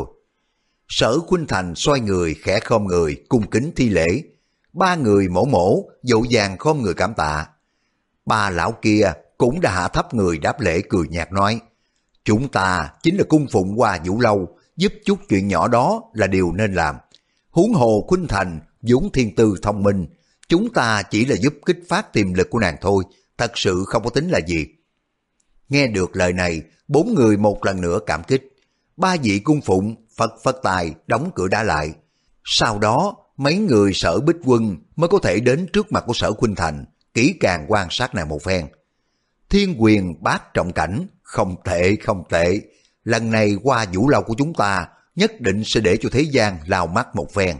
[SPEAKER 1] Sở Khuynh Thành xoay người khẽ khom người cung kính thi lễ. Ba người mổ mổ dội vàng khom người cảm tạ. Ba lão kia cũng đã hạ thấp người đáp lễ cười nhạt nói, chúng ta chính là cung phụng Hoa Vũ Lâu, giúp chút chuyện nhỏ đó là điều nên làm. Huống hồ Khuynh Thành vốn thiên tư thông minh, chúng ta chỉ là giúp kích phát tiềm lực của nàng thôi, thật sự không có tính là gì. Nghe được lời này, bốn người một lần nữa cảm kích. Ba vị cung phụng phật phật tài đóng cửa đá lại. Sau đó mấy người Sở Bích Quân mới có thể đến trước mặt của Sở Khuynh Thành, kỹ càng quan sát nàng một phen. Thiên quyền bát trọng cảnh, không tệ không tệ, lần này qua vũ lâu của chúng ta nhất định sẽ để cho thế gian lao mắt một phen.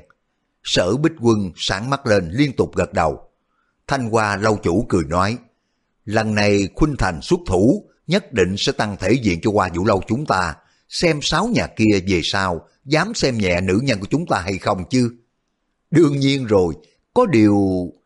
[SPEAKER 1] Sở Bích Quân sáng mắt lên liên tục gật đầu. Thanh Hoa lâu chủ cười nói, lần này Khuynh Thành xuất thủ nhất định sẽ tăng thể diện cho qua vũ lâu chúng ta, xem sáu nhà kia về sau dám xem nhẹ nữ nhân của chúng ta hay không chứ. Đương nhiên rồi, có điều...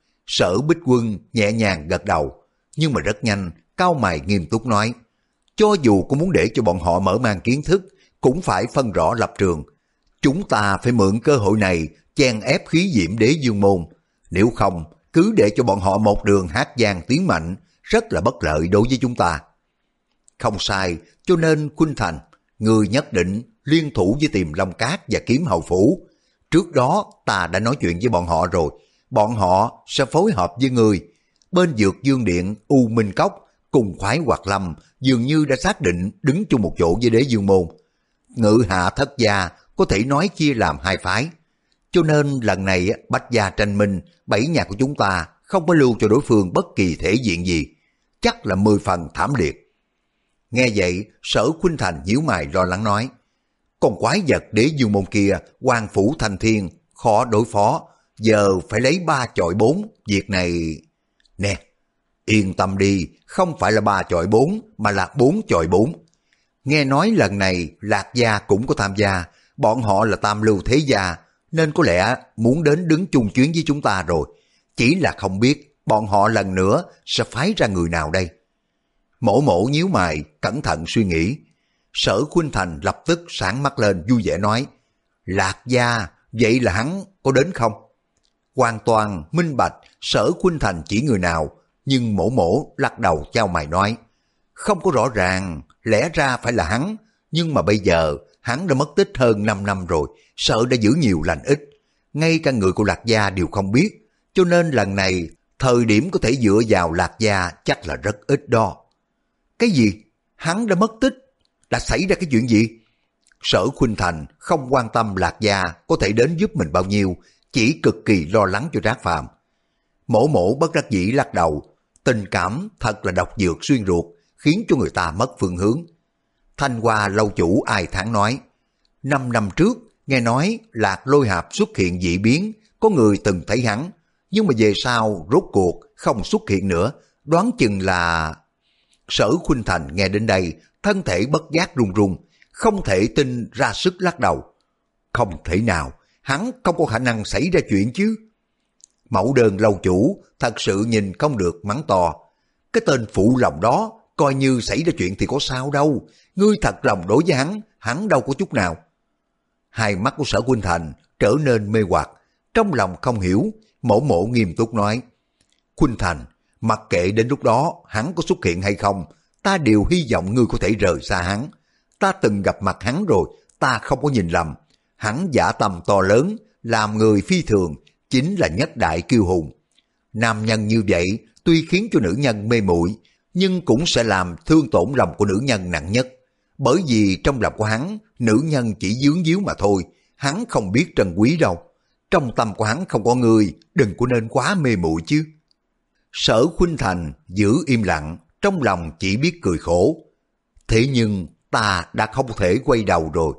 [SPEAKER 1] Sở Bích Quân nhẹ nhàng gật đầu, nhưng mà rất nhanh, cau mày nghiêm túc nói, cho dù có muốn để cho bọn họ mở mang kiến thức, cũng phải phân rõ lập trường. Chúng ta phải mượn cơ hội này chen ép khí diễm Đế Dương Môn, nếu không, cứ để cho bọn họ một đường hát vang tiến mạnh, rất là bất lợi đối với chúng ta. Không sai, cho nên Khuynh Thành, người nhất định liên thủ với Tiềm Long Cát và Kiếm Hầu Phủ. Trước đó ta đã nói chuyện với bọn họ rồi, bọn họ sẽ phối hợp với người. Bên Dược Dương Điện, U Minh Cốc cùng Khoái Hoạt Lâm dường như đã xác định đứng chung một chỗ với Đế Dương Môn. Ngự hạ thất gia có thể nói chia làm hai phái. Cho nên lần này bách gia tranh minh, bảy nhà của chúng ta không có lưu cho đối phương bất kỳ thể diện gì, chắc là mười phần thảm liệt. Nghe vậy, Sở Khuynh Thành nhíu mày lo lắng nói, con quái vật Đế Dương Môn kia, Hoàng Phủ Thanh Thiên, khó đối phó, giờ phải lấy ba chọi bốn, việc này... Nè, yên tâm đi, không phải là ba chọi bốn, mà là bốn chọi bốn. Nghe nói lần này Lạc Gia cũng có tham gia, bọn họ là tam lưu thế gia, nên có lẽ muốn đến đứng chung chuyến với chúng ta rồi. Chỉ là không biết bọn họ lần nữa sẽ phái ra người nào đây. Mổ mổ nhíu mày, cẩn thận suy nghĩ. Sở Khuynh Thành lập tức sáng mắt lên vui vẻ nói, Lạc Gia, vậy là hắn có đến không? Hoàn toàn minh bạch Sở Khuynh Thành chỉ người nào, nhưng mổ mổ lắc đầu chau mày nói, không có rõ ràng, lẽ ra phải là hắn, nhưng mà bây giờ hắn đã mất tích hơn năm năm rồi, sợ đã giữ nhiều lành ít. Ngay cả người của Lạc Gia đều không biết, cho nên lần này thời điểm có thể dựa vào Lạc Gia chắc là rất ít đó. Cái gì? Hắn đã mất tích? Đã xảy ra cái chuyện gì? Sở Khuynh Thành không quan tâm Lạc Gia có thể đến giúp mình bao nhiêu, chỉ cực kỳ lo lắng cho Trác Phàm. Mổ mổ bất đắc dĩ lắc đầu, tình cảm thật là độc dược xuyên ruột, khiến cho người ta mất phương hướng. Thanh Hoa lâu chủ ai thán nói, năm năm trước nghe nói Lạc Lôi Hạp xuất hiện dị biến, có người từng thấy hắn, nhưng mà về sau rốt cuộc không xuất hiện nữa, đoán chừng là... Sở Khuynh Thành nghe đến đây, thân thể bất giác run run, không thể tin ra sức lắc đầu. Không thể nào, hắn không có khả năng xảy ra chuyện chứ. Mẫu Đơn lâu chủ thật sự nhìn không được mắng to, cái tên phụ lòng đó, coi như xảy ra chuyện thì có sao đâu, ngươi thật lòng đối với hắn, hắn đâu có chút nào. Hai mắt của Sở Khuynh Thành trở nên mê hoặc, trong lòng không hiểu, mổ mổ nghiêm túc nói, Khuynh Thành, mặc kệ đến lúc đó hắn có xuất hiện hay không, ta đều hy vọng ngươi có thể rời xa hắn. Ta từng gặp mặt hắn rồi, ta không có nhìn lầm, hắn dã tâm to lớn, làm người phi thường, chính là nhất đại kiêu hùng. Nam nhân như vậy tuy khiến cho nữ nhân mê muội, nhưng cũng sẽ làm thương tổn lòng của nữ nhân nặng nhất. Bởi vì trong lòng của hắn, nữ nhân chỉ dướng díu mà thôi, hắn không biết trân quý đâu. Trong tâm của hắn không có người, đừng có nên quá mê muội chứ. Sở Khuynh Thành giữ im lặng, trong lòng chỉ biết cười khổ. Thế nhưng ta đã không thể quay đầu rồi.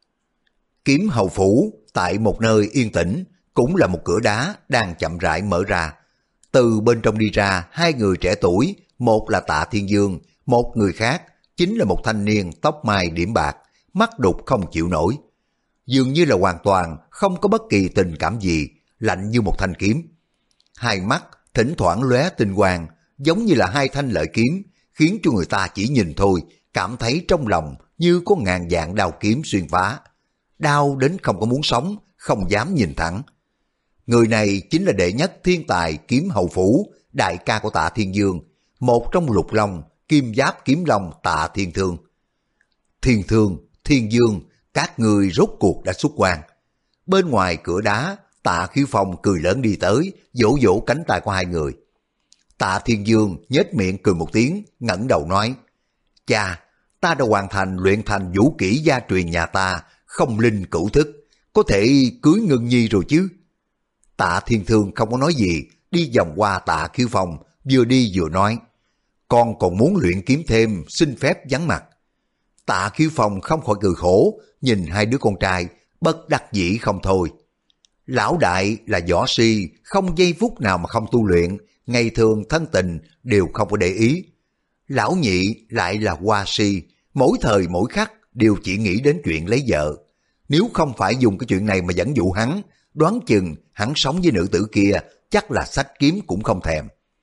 [SPEAKER 1] Kiếm Hầu Phủ tại một nơi yên tĩnh, cũng là một cửa đá đang chậm rãi mở ra. Từ bên trong đi ra hai người trẻ tuổi, một là Tạ Thiên Dương, một người khác chính là một thanh niên tóc mai điểm bạc, mắt đục không chịu nổi. Dường như là hoàn toàn không có bất kỳ tình cảm gì, lạnh như một thanh kiếm. Hai mắt thỉnh thoảng lóe tinh quang, giống như là hai thanh lợi kiếm, khiến cho người ta chỉ nhìn thôi, cảm thấy trong lòng như có ngàn vạn đao kiếm xuyên phá. Đau đến không có muốn sống, không dám nhìn thẳng. Người này chính là đệ nhất thiên tài Kiếm Hầu Phủ, đại ca của Tạ Thiên Dương, một trong lục long, kim giáp kiếm long Tạ Thiên Thương. Thiên Thương, Thiên Dương, các người rốt cuộc đã xuất quan. Bên ngoài cửa đá, Tạ Khiếu Phong cười lớn đi tới, vỗ vỗ cánh tay của hai người. Tạ Thiên Dương nhếch miệng cười một tiếng, ngẩng đầu nói, cha, ta đã hoàn thành luyện thành vũ kỹ gia truyền nhà ta, không linh cửu thức, có thể cưới Ngân Nhi rồi chứ. Tạ Thiên Thương không có nói gì, đi vòng qua Tạ Khiếu Phong, vừa đi vừa nói, con còn muốn luyện kiếm thêm, xin phép vắng mặt. Tạ Khiếu Phong không khỏi cười khổ, nhìn hai đứa con trai, bất đắc dĩ không thôi. Lão đại là võ si, không giây phút nào mà không tu luyện, ngày thường thân tình đều không có để ý. Lão nhị lại là hoa si, mỗi thời mỗi khắc đều chỉ nghĩ đến chuyện lấy vợ. Nếu không phải dùng cái chuyện này mà dẫn dụ hắn, đoán chừng hắn sống với nữ tử kia chắc là xách kiếm cũng không thèm.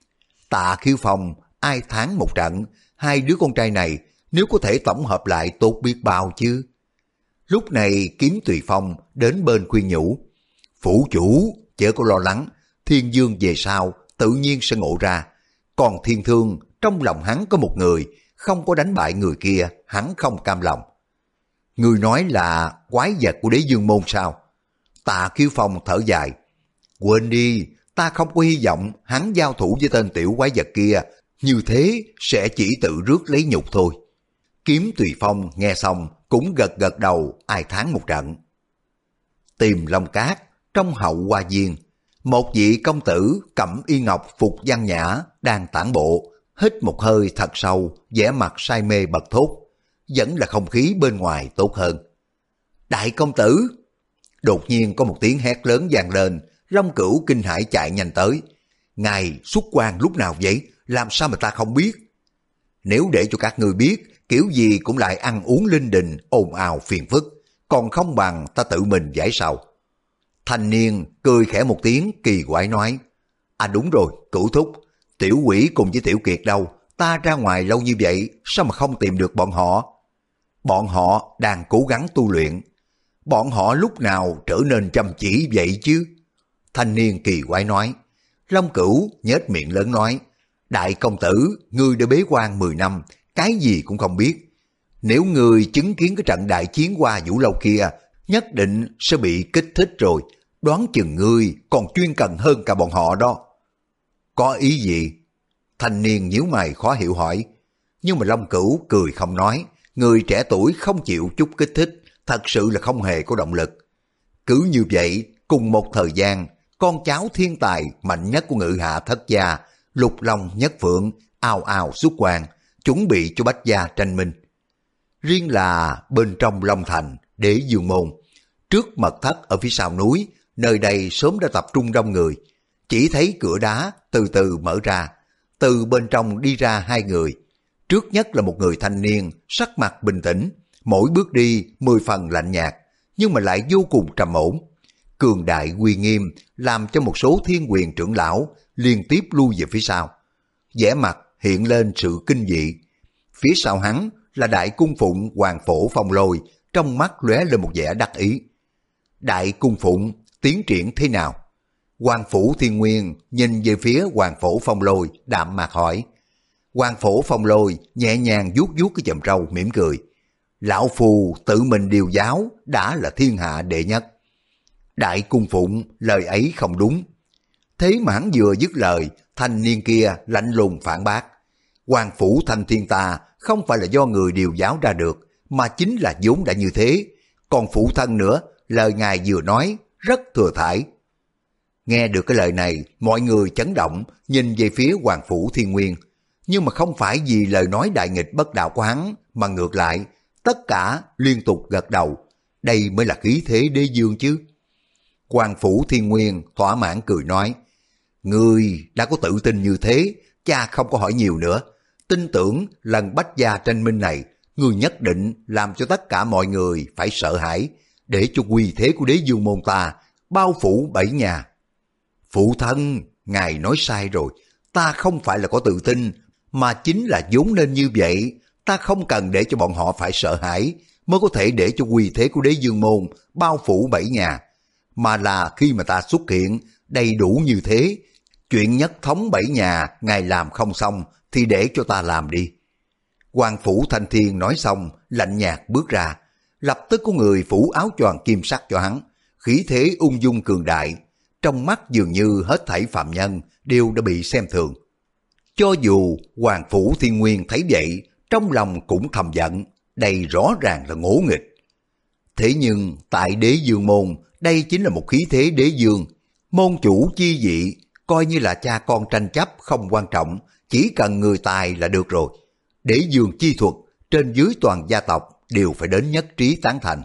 [SPEAKER 1] Tạ Khiếu Phong ai tháng một trận, hai đứa con trai này nếu có thể tổng hợp lại tốt biết bao chứ. Lúc này Kiếm Tùy Phong đến bên khuyên nhủ, phủ chủ chớ có lo lắng, Thiên Dương về sau tự nhiên sẽ ngộ ra. Còn Thiên Thương trong lòng hắn có một người, không có đánh bại người kia hắn không cam lòng. Người nói là quái vật của Đế Dương môn sao? Tạ Khiếu Phong thở dài, quên đi, ta không có hy vọng hắn giao thủ với tên tiểu quái vật kia, như thế sẽ chỉ tự rước lấy nhục thôi. Kiếm Tùy Phong nghe xong cũng gật gật đầu, ai thán một trận. Tìm Long Cát, trong hậu hoa viên, một vị công tử cẩm y ngọc phục văn nhã đang tản bộ, hít một hơi thật sâu, vẻ mặt say mê bật thốt, vẫn là không khí bên ngoài tốt hơn. Đại công tử! Đột nhiên có một tiếng hét lớn vang lên, Long Cửu kinh hãi chạy nhanh tới. Ngài xuất quan lúc nào vậy? Làm sao mà ta không biết? Nếu để cho các ngươi biết, kiểu gì cũng lại ăn uống linh đình, ồn ào phiền phức, còn không bằng ta tự mình giải sầu. Thanh niên cười khẽ một tiếng kỳ quái nói, à đúng rồi, Cửu thúc, tiểu quỷ cùng với tiểu kiệt đâu? Ta ra ngoài lâu như vậy, sao mà không tìm được bọn họ? Bọn họ đang cố gắng tu luyện. Bọn họ lúc nào trở nên chăm chỉ vậy chứ? Thanh niên kỳ quái nói. Long Cửu nhếch miệng lớn nói, đại công tử, ngươi đã bế quan mười năm, cái gì cũng không biết. Nếu ngươi chứng kiến cái trận đại chiến qua Vũ Lâu kia, nhất định sẽ bị kích thích rồi, đoán chừng ngươi còn chuyên cần hơn cả bọn họ đó. Có ý gì? Thanh niên nhíu mày khó hiểu hỏi. Nhưng mà Long Cửu cười không nói, người trẻ tuổi không chịu chút kích thích, thật sự là không hề có động lực. Cứ như vậy, cùng một thời gian, con cháu thiên tài mạnh nhất của Ngự Hạ Thất Gia, Lục Long Nhất Phượng, ào ào xuất quan, chuẩn bị cho Bách Gia tranh minh. Riêng là bên trong Long Thành, Đế Dương môn, trước mật thất ở phía sau núi, nơi đây sớm đã tập trung đông người. Chỉ thấy cửa đá từ từ mở ra, từ bên trong đi ra hai người. Trước nhất là một người thanh niên, sắc mặt bình tĩnh, mỗi bước đi mười phần lạnh nhạt, nhưng mà lại vô cùng trầm ổn. Cường đại uy nghiêm làm cho một số thiên quyền trưởng lão liên tiếp lui về phía sau. Vẻ mặt hiện lên sự kinh dị. Phía sau hắn là đại cung phụng Hoàng Phổ Phong Lôi, trong mắt lóe lên một vẻ đắc ý. Đại cung phụng tiến triển thế nào? Hoàng Phủ Thiên Nguyên nhìn về phía Hoàng Phổ Phong Lôi, đạm mạc hỏi. Hoàng Phổ Phong Lôi nhẹ nhàng vuốt vuốt cái chòm râu mỉm cười. Lão phù tự mình điều giáo đã là thiên hạ đệ nhất. Đại cung phụng lời ấy không đúng. Thế mà hắn vừa dứt lời, thanh niên kia lạnh lùng phản bác. Hoàng Phủ Thanh Thiên ta không phải là do người điều giáo ra được, mà chính là vốn đã như thế. Còn phụ thân nữa, lời ngài vừa nói rất thừa thãi. Nghe được cái lời này, mọi người chấn động, nhìn về phía Hoàng Phủ Thiên Nguyên. Nhưng mà không phải vì lời nói đại nghịch bất đạo của hắn, mà ngược lại, tất cả liên tục gật đầu. Đây mới là khí thế đế dương chứ. Hoàng Phủ Thiên Nguyên thỏa mãn cười nói, ngươi đã có tự tin như thế, cha không có hỏi nhiều nữa. Tin tưởng lần Bách Gia tranh minh này, ngươi nhất định làm cho tất cả mọi người phải sợ hãi, để cho uy thế của Đế Dương môn ta bao phủ bảy nhà. Phụ thân, ngài nói sai rồi, ta không phải là có tự tin, mà chính là vốn nên như vậy. Ta không cần để cho bọn họ phải sợ hãi, mới có thể để cho uy thế của Đế Dương môn bao phủ bảy nhà. Mà là khi mà ta xuất hiện đầy đủ như thế, chuyện nhất thống bảy nhà ngài làm không xong thì để cho ta làm đi. Hoàng Phủ Thanh Thiên nói xong, lạnh nhạt bước ra, lập tức có người phủ áo choàng kim sắc cho hắn, khí thế ung dung cường đại, trong mắt dường như hết thảy phạm nhân đều đã bị xem thường. Cho dù Hoàng Phủ Thiên Nguyên thấy vậy, trong lòng cũng thầm giận, đây rõ ràng là ngỗ nghịch. Thế nhưng tại Đế Dương môn, đây chính là một khí thế đế dương, Môn chủ chi vị, coi như là cha con tranh chấp không quan trọng, chỉ cần người tài là được rồi. Để dường chi thuật, trên dưới toàn gia tộc đều phải đến nhất trí tán thành.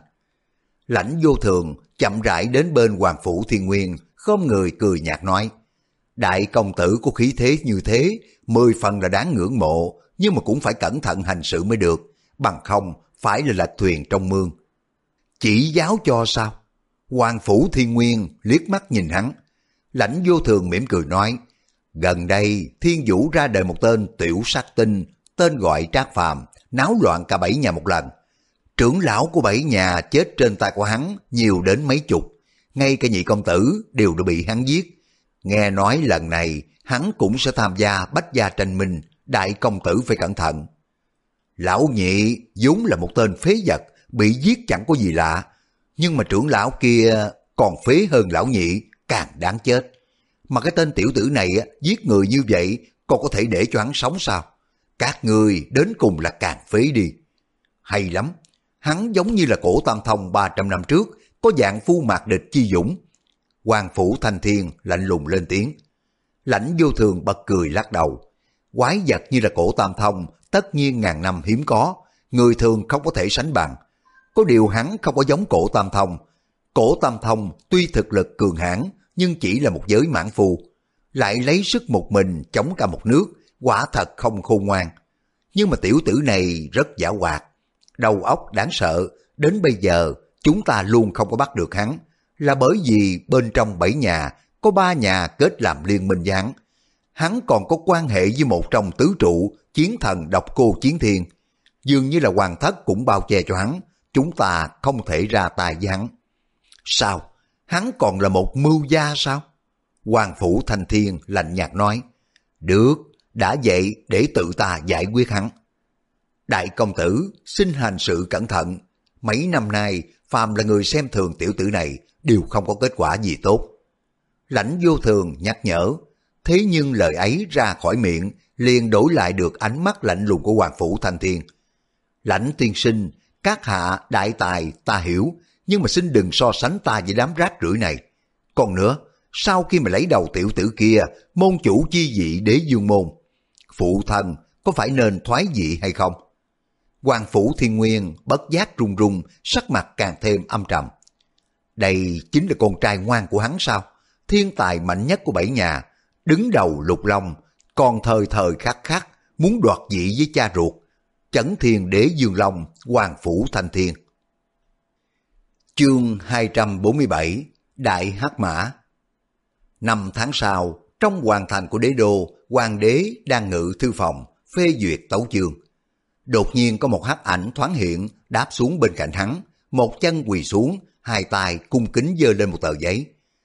[SPEAKER 1] Lãnh Vô Thường chậm rãi đến bên Hoàng Phủ Thiên Nguyên, không người cười nhạt nói, đại công tử có khí thế như thế, mười phần là đáng ngưỡng mộ, nhưng mà cũng phải cẩn thận hành sự mới được, bằng không phải là lệch thuyền trong mương. Chỉ giáo cho sao? Hoàng Phủ Thiên Nguyên liếc mắt nhìn hắn. Lãnh Vô Thường mỉm cười nói, gần đây Thiên Vũ ra đời một tên tiểu sát tinh, tên gọi Trác Phàm, náo loạn cả bảy nhà một lần. Trưởng lão của bảy nhà chết trên tay của hắn nhiều đến mấy chục, ngay cả nhị công tử đều đã bị hắn giết. Nghe nói lần này hắn cũng sẽ tham gia bách gia tranh minh, đại công tử phải cẩn thận. Lão nhị vốn là một tên phế vật, bị giết chẳng có gì lạ, nhưng mà trưởng lão kia còn phế hơn lão nhị, càng đáng chết. Mà cái tên tiểu tử này giết người như vậy, còn có thể để cho hắn sống sao? Các người đến cùng là càng phế đi. Hay lắm, hắn giống như là Cổ Tam Thông ba trăm năm trước, có dạng phu mạc địch chi dũng. Hoàng Phủ Thanh Thiên lạnh lùng lên tiếng. Lãnh Vô Thường bật cười lắc đầu. Quái vật như là Cổ Tam Thông tất nhiên ngàn năm hiếm có, người thường không có thể sánh bằng. Có điều hắn không có giống Cổ Tam Thông. Cổ Tam Thông tuy thực lực cường hãn nhưng chỉ là một giới mãn phu, lại lấy sức một mình chống cả một nước, quả thật không khôn ngoan. Nhưng mà tiểu tử này rất giã hoạt, đầu óc đáng sợ, đến bây giờ chúng ta luôn không có bắt được hắn, là bởi vì bên trong bảy nhà có ba nhà kết làm liên minh với hắn. Hắn còn có quan hệ với một trong tứ trụ chiến thần Độc Cô Chiến Thiên, dường như là hoàng thất cũng bao che cho hắn, chúng ta không thể ra tay với hắn. Sao? Hắn còn là một mưu gia sao? Hoàng Phủ Thanh Thiên lạnh nhạt nói, được, đã vậy để tự ta giải quyết hắn. Đại công tử xin hành sự cẩn thận, mấy năm nay phàm là người xem thường tiểu tử này đều không có kết quả gì tốt. Lãnh Vô Thường nhắc nhở, thế nhưng lời ấy ra khỏi miệng liền đổi lại được ánh mắt lạnh lùng của Hoàng Phủ Thanh Thiên. Lãnh tiên sinh, các hạ đại tài ta hiểu, nhưng mà xin đừng so sánh ta với đám rác rưởi này. Còn nữa, sau khi mà lấy đầu tiểu tử kia, môn chủ chi vị Đế Dương môn, phụ thân có phải nên thoái vị hay không? Hoàng Phủ Thiên Nguyên bất giác run run, sắc mặt càng thêm âm trầm. Đây chính là con trai ngoan của hắn sao? Thiên tài mạnh nhất của bảy nhà, đứng đầu Lục Long, còn thời thời khắc khắc muốn đoạt vị với cha ruột, Chấn Thiên Đế Dương Long, Hoàng Phủ Thanh Thiên. Chương hai trăm bốn mươi bảy, Đại Hắc Mã. Năm tháng sau, trong hoàng thành của đế đô, hoàng đế đang ngự thư phòng, phê duyệt tấu chương. Đột nhiên có một hắc ảnh thoáng hiện, đáp xuống bên cạnh hắn, một chân quỳ xuống, hai tay cung kính giơ lên một tờ giấy.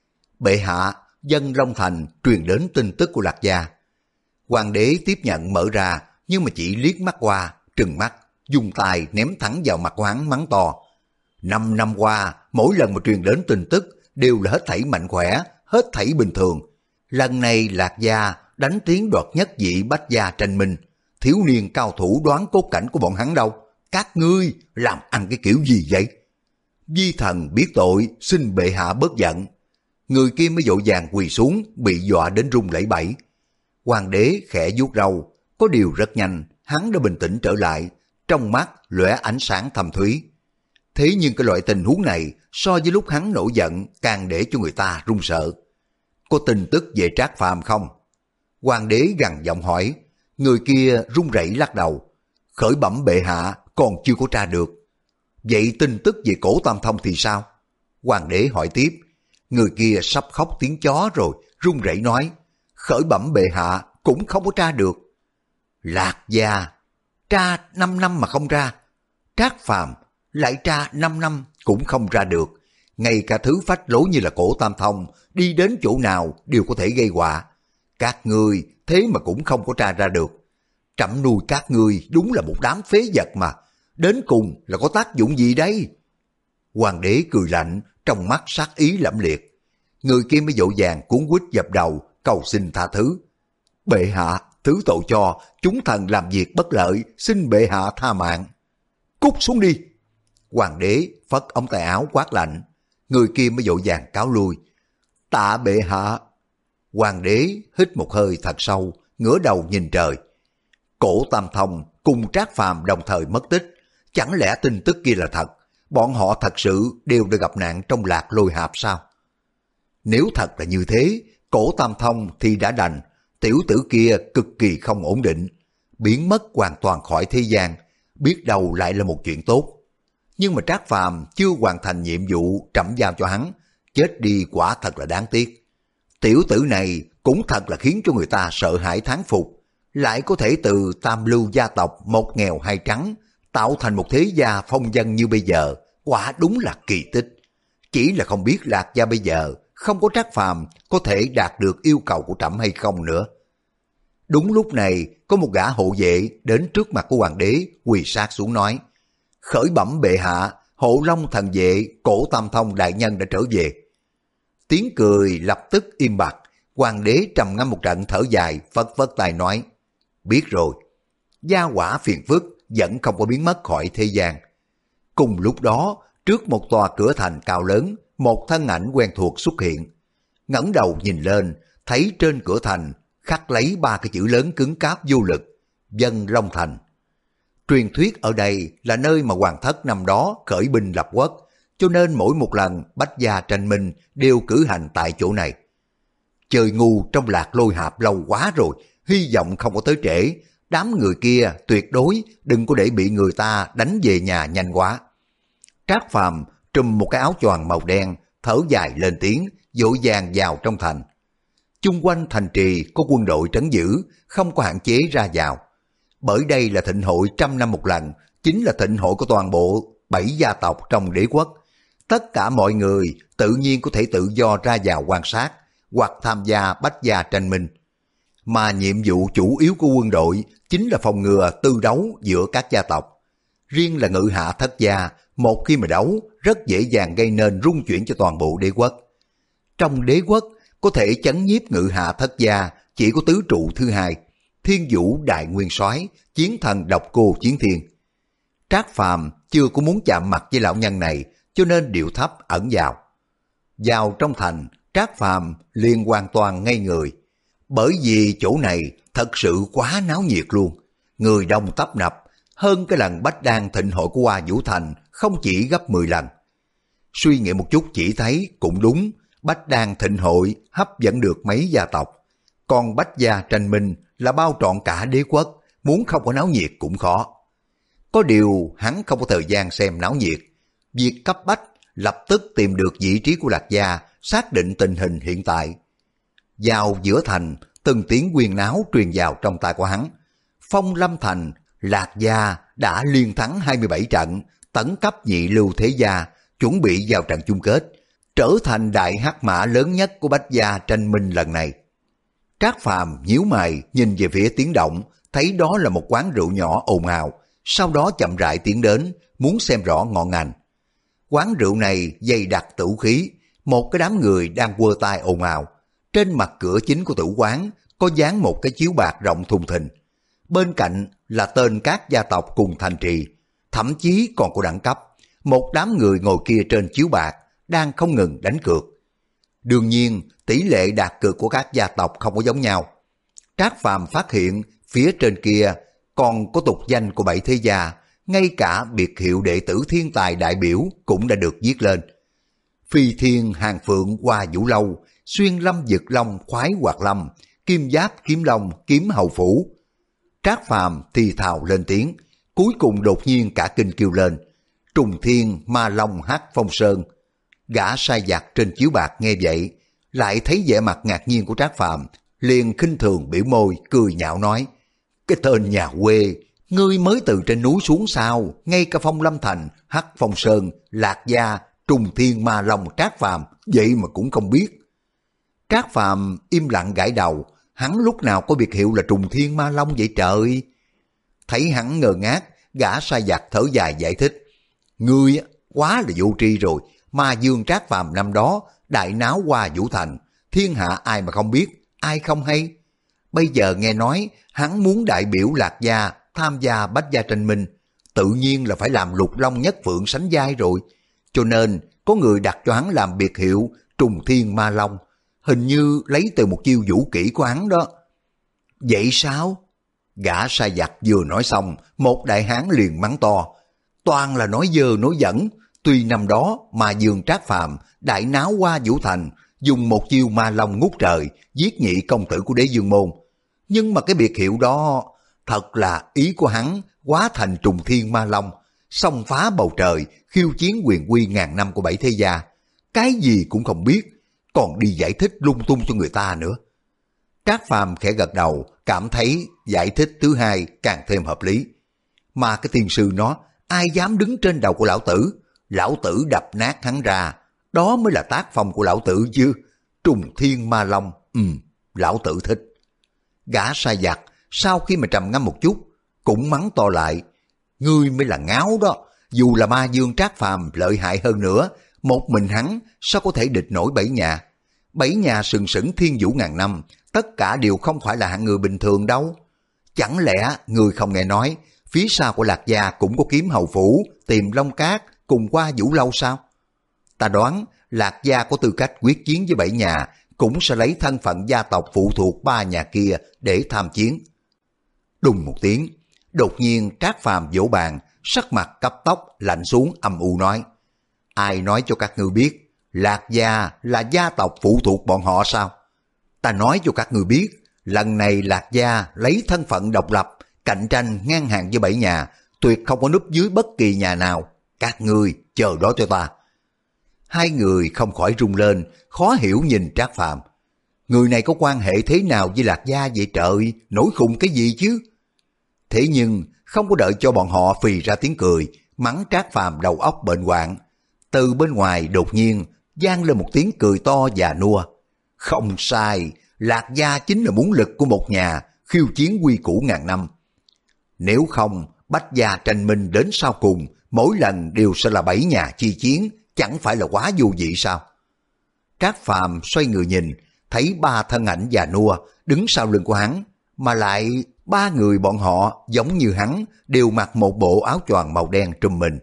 [SPEAKER 1] Bệ hạ, dân Long Thành truyền đến tin tức của Lạc Gia. Hoàng đế tiếp nhận mở ra, nhưng mà chỉ liếc mắt qua, trừng mắt, dùng tay ném thẳng vào mặt của hắn mắng to. Năm năm qua, mỗi lần mà truyền đến tin tức đều là hết thảy mạnh khỏe, hết thảy bình thường. Lần này Lạc Gia đánh tiếng đoạt nhất vị bách gia tranh minh, thiếu niên cao thủ đoán cốt cảnh của bọn hắn đâu. Các ngươi làm ăn cái kiểu gì vậy? Vi thần biết tội, xin bệ hạ bớt giận. Người kia mới vội vàng quỳ xuống, bị dọa đến run lẩy bẩy. Hoàng đế khẽ vuốt râu, có điều rất nhanh, hắn đã bình tĩnh trở lại, trong mắt lóe ánh sáng thâm thúy. Thế nhưng cái loại tình huống này so với lúc hắn nổi giận càng để cho người ta run sợ. Có tin tức về Trác Phàm không? Hoàng đế gằn giọng hỏi. Người kia run rẩy lắc đầu. Khởi bẩm bệ hạ, còn chưa có tra được. Vậy tin tức về Cổ Tam Thông thì sao? Hoàng đế hỏi tiếp. Người kia sắp khóc tiếng chó rồi, run rẩy nói. Khởi bẩm bệ hạ, cũng không có tra được. Lạc Gia, tra năm năm mà không ra. Trác Phàm lại tra năm năm cũng không ra được. Ngay cả thứ phách lối như là Cổ Tam Thông, đi đến chỗ nào đều có thể gây họa. Các ngươi thế mà cũng không có tra ra được. Trẫm nuôi các ngươi đúng là một đám phế vật mà. Đến cùng là có tác dụng gì đây? Hoàng đế cười lạnh, trong mắt sát ý lẫm liệt. Người kia mới vội vàng cuốn quýt dập đầu, cầu xin tha thứ. Bệ hạ, thứ tội cho, chúng thần làm việc bất lợi, xin bệ hạ tha mạng. Cút xuống đi! Hoàng đế phất ống tay áo quát lạnh. Người kia mới vội vàng cáo lui. Tạ bệ hạ. Hoàng đế hít một hơi thật sâu, ngửa đầu nhìn trời. Cổ Tam Thông cùng Trác Phàm đồng thời mất tích, chẳng lẽ tin tức kia là thật? Bọn họ thật sự đều đã gặp nạn trong Lạc Lôi Hạp sao? Nếu thật là như thế, Cổ Tam Thông thì đã đành, tiểu tử kia cực kỳ không ổn định, biến mất hoàn toàn khỏi thế gian, biết đâu lại là một chuyện tốt. Nhưng mà Trác Phàm chưa hoàn thành nhiệm vụ trẫm giao cho hắn, chết đi quả thật là đáng tiếc. Tiểu tử này cũng thật là khiến cho người ta sợ hãi thán phục, lại có thể từ tam lưu gia tộc một nghèo hai trắng tạo thành một thế gia phong dân như bây giờ, quả đúng là kỳ tích. Chỉ là không biết Lạc gia bây giờ không có Trác Phàm có thể đạt được yêu cầu của trẫm hay không nữa. Đúng lúc này có một gã hộ vệ đến trước mặt của hoàng đế, quỳ sát xuống nói: khởi bẩm bệ hạ, Hộ Long thần vệ Cổ Tam Thông đại nhân đã trở về. Tiếng cười lập tức im bặt. Hoàng đế trầm ngâm một trận thở dài, phất phất tay nói: biết rồi. Gia quả phiền phức vẫn không có biến mất khỏi thế gian. Cùng lúc đó, trước một tòa cửa thành cao lớn, một thân ảnh quen thuộc xuất hiện. Ngẩng đầu nhìn lên, thấy trên cửa thành khắc lấy ba cái chữ lớn cứng cáp vô lực: Vân Long Thành. Truyền thuyết ở đây là nơi mà hoàng thất năm đó khởi binh lập quốc, cho nên mỗi một lần bách gia tranh minh đều cử hành tại chỗ này. Chơi ngu trong Lạc Lôi Hạp lâu quá rồi, hy vọng không có tới trễ. Đám người kia tuyệt đối đừng có để bị người ta đánh về nhà nhanh quá. Trác Phàm trùm một cái áo choàng màu đen, thở dài lên tiếng, vội vàng vào trong thành. Chung quanh thành trì có quân đội trấn giữ, không có hạn chế ra vào. Bởi đây là thịnh hội trăm năm một lần, chính là thịnh hội của toàn bộ bảy gia tộc trong đế quốc. Tất cả mọi người tự nhiên có thể tự do ra vào quan sát hoặc tham gia bách gia tranh minh. Mà nhiệm vụ chủ yếu của quân đội chính là phòng ngừa tư đấu giữa các gia tộc. Riêng là Ngự Hạ Thất gia, một khi mà đấu rất dễ dàng gây nên rung chuyển cho toàn bộ đế quốc. Trong đế quốc có thể chấn nhiếp Ngự Hạ Thất gia chỉ có tứ trụ thứ hai, Thiên Vũ Đại Nguyên Soái, chiến thần Độc Cô Chiến Thiên. Trác Phàm chưa có muốn chạm mặt với lão nhân này, cho nên điệu thấp ẩn vào. Vào trong thành, Trác Phàm liền hoàn toàn ngây người, bởi vì chỗ này thật sự quá náo nhiệt luôn, người đông tấp nập, hơn cái lần Bách Đan thịnh hội của Hoa Vũ Thành không chỉ gấp mười lần. Suy nghĩ một chút chỉ thấy cũng đúng, Bách Đan thịnh hội hấp dẫn được mấy gia tộc, còn Bách gia tranh minh là bao trọn cả đế quốc, muốn không có náo nhiệt cũng khó. Có điều hắn không có thời gian xem náo nhiệt, việc cấp bách lập tức tìm được vị trí của Lạc gia, xác định tình hình hiện tại. Vào giữa thành, từng tiếng huyên náo truyền vào trong tai của hắn. Phong Lâm Thành, Lạc gia đã liên thắng hai mươi bảy trận, tấn cấp nhị lưu thế gia, chuẩn bị vào trận chung kết, trở thành đại hắc mã lớn nhất của Bách gia tranh minh lần này. Trác Phàm nhíu mày nhìn về phía tiếng động, thấy đó là một quán rượu nhỏ ồn ào, sau đó chậm rãi tiến đến, muốn xem rõ ngọn ngành. Quán rượu này dày đặc tử khí, một cái đám người đang quơ tay ồn ào. Trên mặt cửa chính của tử quán có dán một cái chiếu bạc rộng thùng thình. Bên cạnh là tên các gia tộc cùng thành trì, thậm chí còn có đẳng cấp. Một đám người ngồi kia trên chiếu bạc đang không ngừng đánh cược. Đương nhiên, tỷ lệ đạt cược của các gia tộc không có giống nhau. Trác Phàm phát hiện phía trên kia còn có tục danh của bảy thế gia, ngay cả biệt hiệu đệ tử thiên tài đại biểu cũng đã được viết lên. Phi Thiên Hàng Phượng Hoa Vũ Lâu, Xuyên Lâm Dực Long Khoái Hoạt Lâm, Kim Giáp Kiếm Long Kiếm Hầu Phủ. Trác Phàm thì thào lên tiếng, cuối cùng đột nhiên cả kinh kêu lên: Trùng Thiên Ma Long Hắc Phong Sơn. Gã sai vặt trên chiếu bạc nghe vậy, lại thấy vẻ mặt ngạc nhiên của Trác Phàm, liền khinh thường biểu môi cười nhạo nói: cái tên nhà quê, ngươi mới từ trên núi xuống sao? Ngay cả Phong Lâm Thành, Hắc Phong Sơn, Lạc gia, Trùng Thiên Ma Long Trác Phàm vậy mà cũng không biết. Trác Phàm im lặng gãi đầu, hắn lúc nào có biệt hiệu là Trùng Thiên Ma Long vậy trời? Thấy hắn ngơ ngác, gã sai vặt thở dài giải thích: ngươi quá là vô tri rồi, Ma Dương Trác Phàm năm đó đại náo Hoa Vũ Thành, thiên hạ ai mà không biết, ai không hay. Bây giờ nghe nói hắn muốn đại biểu Lạc gia tham gia bách gia tranh minh, tự nhiên là phải làm Lục Long Nhất Phượng sánh vai rồi, cho nên có người đặt cho hắn làm biệt hiệu Trùng Thiên Ma Long. hình như lấy từ một chiêu vũ kỹ của hắn đó. Vậy sao? Gã sai vặt vừa nói xong, một đại hán liền mắng to. Toàn là nói dơ nói dẫn, tuy năm đó mà Dương Trác Phàm đại náo qua Vũ Thành, dùng một chiêu ma long ngút trời, giết nhị công tử của Đế Dương Môn. Nhưng mà cái biệt hiệu đó, thật là ý của hắn hóa thành trùng thiên ma long, xông phá bầu trời, khiêu chiến quyền quy ngàn năm của bảy thế gia. Cái gì cũng không biết, còn đi giải thích lung tung cho người ta nữa. Trác Phàm khẽ gật đầu, cảm thấy giải thích thứ hai càng thêm hợp lý. Mà cái tiên sư nó, ai dám đứng trên đầu của lão tử, lão tử đập nát hắn ra, đó mới là tác phong của lão tử chứ. Trùng thiên ma long, ừ, lão tử thích. Gã sai vặt, sau khi mà trầm ngâm một chút, cũng mắng to lại. Ngươi mới là ngáo đó, dù là ma dương Trác Phàm lợi hại hơn nữa, một mình hắn sao có thể địch nổi bảy nhà. Bảy nhà sừng sững thiên vũ ngàn năm, tất cả đều không phải là hạng người bình thường đâu. Chẳng lẽ người không nghe nói, phía sau của Lạc Gia cũng có kiếm hầu phủ, tìm Long Cát cùng qua Vũ Lâu sao? Ta đoán Lạc Gia có tư cách quyết chiến với bảy nhà, cũng sẽ lấy thân phận gia tộc phụ thuộc ba nhà kia để tham chiến. Đùng một tiếng, đột nhiên Trác Phàm vỗ bàn, sắc mặt cấp tốc lạnh xuống, âm u nói. Ai nói cho các ngươi biết Lạc Gia là gia tộc phụ thuộc bọn họ sao? Ta nói cho các ngươi biết, lần này Lạc Gia lấy thân phận độc lập, cạnh tranh ngang hàng với bảy nhà, tuyệt không có núp dưới bất kỳ nhà nào. Các ngươi chờ đó cho ta. Hai người không khỏi rung lên, khó hiểu nhìn Trác Phàm. Người này có quan hệ thế nào với Lạc Gia vậy trời, nổi khùng cái gì chứ? Thế nhưng không có đợi cho bọn họ phì ra tiếng cười, mắng Trác Phàm đầu óc bệnh hoạn. Từ bên ngoài đột nhiên vang lên một tiếng cười to già nua. Không sai, Lạc Gia chính là muốn lực của một nhà, khiêu chiến quy củ ngàn năm. Nếu không, Bách Gia tranh minh đến sau cùng, mỗi lần đều sẽ là bảy nhà chi chiến, chẳng phải là quá vô vị sao? Trác Phàm xoay người nhìn, thấy ba thân ảnh già nua đứng sau lưng của hắn, mà lại ba người bọn họ giống như hắn, đều mặc một bộ áo choàng màu đen trùm mình.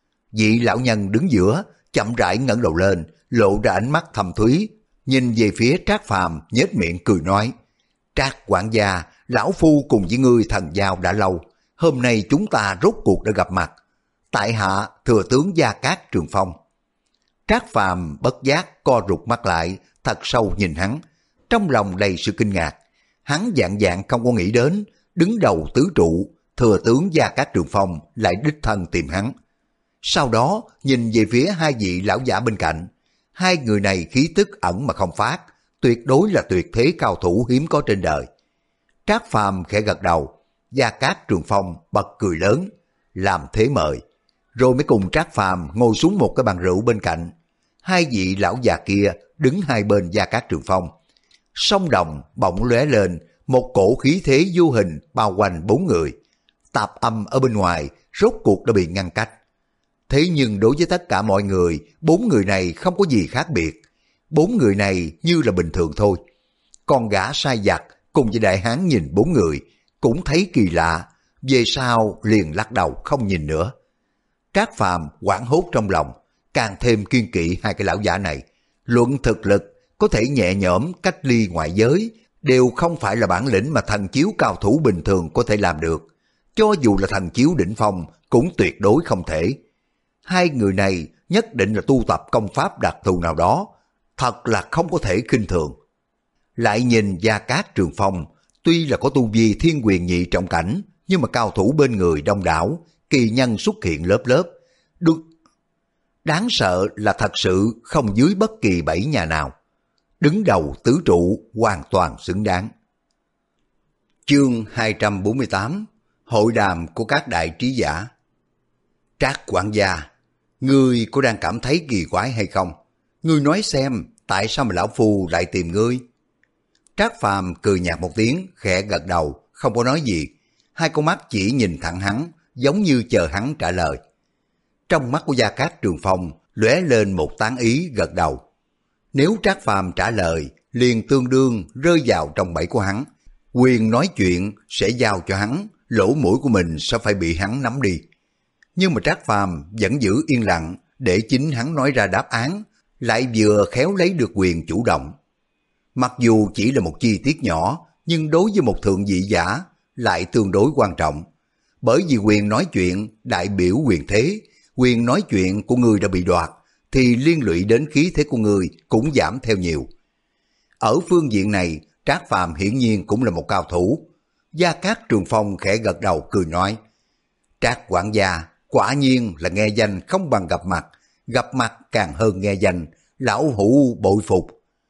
[SPEAKER 1] Vị lão nhân đứng giữa, chậm rãi ngẩng đầu lên, lộ ra ánh mắt thâm thúy, nhìn về phía Trác Phàm, nhếch miệng cười nói. Trác quản gia, lão phu cùng với ngươi thần giao đã lâu, hôm nay chúng ta rốt cuộc đã gặp mặt. Tại hạ thừa tướng Gia Cát Trường Phong. Trác Phàm bất giác co rụt mắt lại, thật sâu nhìn hắn, trong lòng đầy sự kinh ngạc. Hắn dạng dạng không có nghĩ đến, đứng đầu tứ trụ, thừa tướng Gia Cát Trường Phong lại đích thân tìm hắn. Sau đó nhìn về phía hai vị lão giả bên cạnh, hai người này khí tức ẩn mà không phát, tuyệt đối là tuyệt thế cao thủ hiếm có trên đời. Trác Phàm khẽ gật đầu, Gia Cát Trường Phong bật cười lớn, làm thế mời, rồi mới cùng Trác Phàm ngồi xuống một cái bàn rượu bên cạnh. Hai vị lão già kia đứng hai bên Gia Cát Trường Phong. Song đồng bỗng lóe lên, một cổ khí thế vô hình bao quanh bốn người. Tạp âm ở bên ngoài rốt cuộc đã bị ngăn cách. Thế nhưng đối với tất cả mọi người, bốn người này không có gì khác biệt. Bốn người này như là bình thường thôi. Còn gã sai vặt cùng với đại hán nhìn bốn người, cũng thấy kỳ lạ, về sau liền lắc đầu không nhìn nữa. Trác Phàm hoảng hốt trong lòng, càng thêm kiên kỵ hai cái lão giả này. Luận thực lực, có thể nhẹ nhõm cách ly ngoại giới, đều không phải là bản lĩnh mà thần chiếu cao thủ bình thường có thể làm được. Cho dù là thần chiếu đỉnh phong, cũng tuyệt đối không thể. Hai người này nhất định là tu tập công pháp đặc thù nào đó, thật là không có thể khinh thường. Lại nhìn Gia Cát Trường Phong, tuy là có tu vi thiên quyền nhị trọng cảnh, nhưng mà cao thủ bên người đông đảo, kỳ nhân xuất hiện lớp lớp. Được. Đáng sợ là thật sự không dưới bất kỳ bảy nhà nào. Đứng đầu tứ trụ hoàn toàn xứng đáng. Chương hai trăm bốn mươi tám, Hội đàm của các đại trí giả. Trác quản gia, ngươi có đang cảm thấy kỳ quái hay không? Ngươi nói xem, tại sao mà lão phu lại tìm ngươi? Trác Phàm cười nhạt một tiếng, khẽ gật đầu, không có nói gì. Hai con mắt chỉ nhìn thẳng hắn, giống như chờ hắn trả lời. Trong mắt của Gia Cát Trường Phong lóe lên một tán ý, gật đầu. Nếu Trác Phàm trả lời, liền tương đương rơi vào trong bẫy của hắn. Quyền nói chuyện sẽ giao cho hắn, lỗ mũi của mình sẽ phải bị hắn nắm đi. Nhưng mà Trác Phàm vẫn giữ yên lặng để chính hắn nói ra đáp án, lại vừa khéo lấy được quyền chủ động. Mặc dù chỉ là một chi tiết nhỏ, nhưng đối với một thượng vị giả lại tương đối quan trọng. Bởi vì quyền nói chuyện đại biểu quyền thế, quyền nói chuyện của người đã bị đoạt, thì liên lụy đến khí thế của người cũng giảm theo nhiều. Ở phương diện này, Trác Phàm hiển nhiên cũng là một cao thủ. Gia Cát Trường Phong khẽ gật đầu cười nói, Trác quản gia quả nhiên là nghe danh không bằng gặp mặt, gặp mặt càng hơn nghe danh, lão hủ bội phục.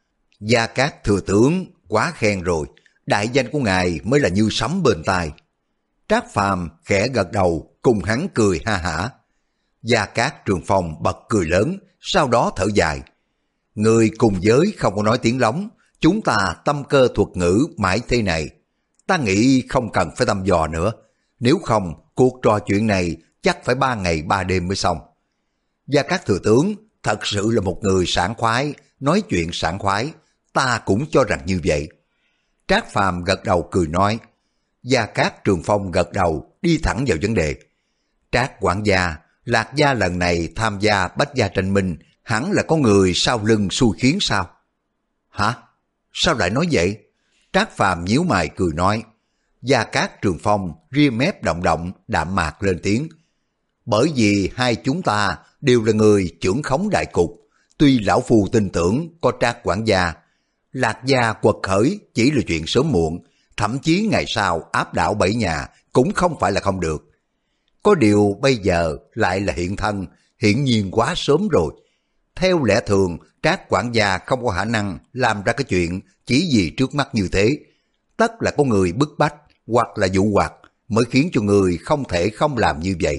[SPEAKER 1] Gia Cát thừa tướng quá khen rồi, đại danh của ngài mới là như sấm bên tai. Trác Phàm khẽ gật đầu cùng hắn cười ha hả. Gia Cát Trường Phong bật cười lớn, sau đó thở dài. Người cùng giới không có nói tiếng lóng, chúng ta tâm cơ thuật ngữ mãi thế này. Ta nghĩ không cần phải thăm dò nữa, nếu không cuộc trò chuyện này chắc phải ba ngày ba đêm mới xong. Gia Cát thừa tướng thật sự là một người sảng khoái, nói chuyện sảng khoái, ta cũng cho rằng như vậy. Trác Phàm gật đầu cười nói. Gia Cát Trường Phong gật đầu đi thẳng vào vấn đề. Trác quản gia, Lạc gia lần này tham gia Bách gia tranh minh, hẳn là có người sau lưng xui khiến sao? Hả? Sao lại nói vậy? Trác Phàm nhíu mày cười nói. Gia Cát Trường Phong ria mép động động, đạm mạc lên tiếng. Bởi vì hai chúng ta đều là người trưởng khống đại cục, tuy lão phu tin tưởng có Trác quản gia, Lạc gia quật khởi chỉ là chuyện sớm muộn, thậm chí ngày sau áp đảo bảy nhà cũng không phải là không được. Có điều bây giờ lại là hiện thân, hiển nhiên quá sớm rồi. Theo lẽ thường, Trác quản gia không có khả năng làm ra cái chuyện chỉ vì trước mắt như thế. Tất là có người bức bách hoặc là dụ hoặc mới khiến cho người không thể không làm như vậy.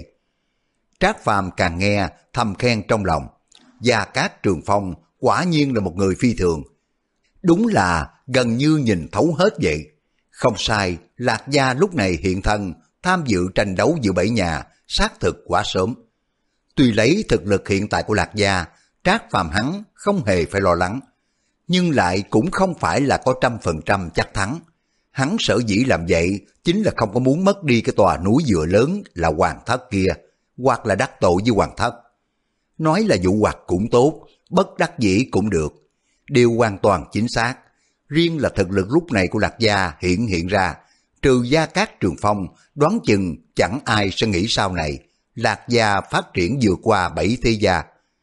[SPEAKER 1] Trác Phàm càng nghe thầm khen trong lòng. Gia Cát Trường Phong quả nhiên là một người phi thường. Đúng là gần như nhìn thấu hết vậy. Không sai, Lạc gia lúc này hiện thân tham dự tranh đấu giữa bảy nhà xác thực quá sớm. Tuy lấy thực lực hiện tại của Lạc gia, Trác Phàm hắn không hề phải lo lắng, nhưng lại cũng không phải là có trăm phần trăm chắc thắng. Hắn sở dĩ làm vậy chính là không có muốn mất đi cái tòa núi dựa lớn là Hoàng Thất kia, hoặc là đắc tội với Hoàng Thất. Nói là dụ hoặc cũng tốt, bất đắc dĩ cũng được. Điều hoàn toàn chính xác. Riêng là thực lực lúc này của Lạc gia hiện hiện ra, trừ Gia Cát Trường Phong, đoán chừng chẳng ai sẽ nghĩ sau này Lạc gia phát triển vượt qua bảy thế gia.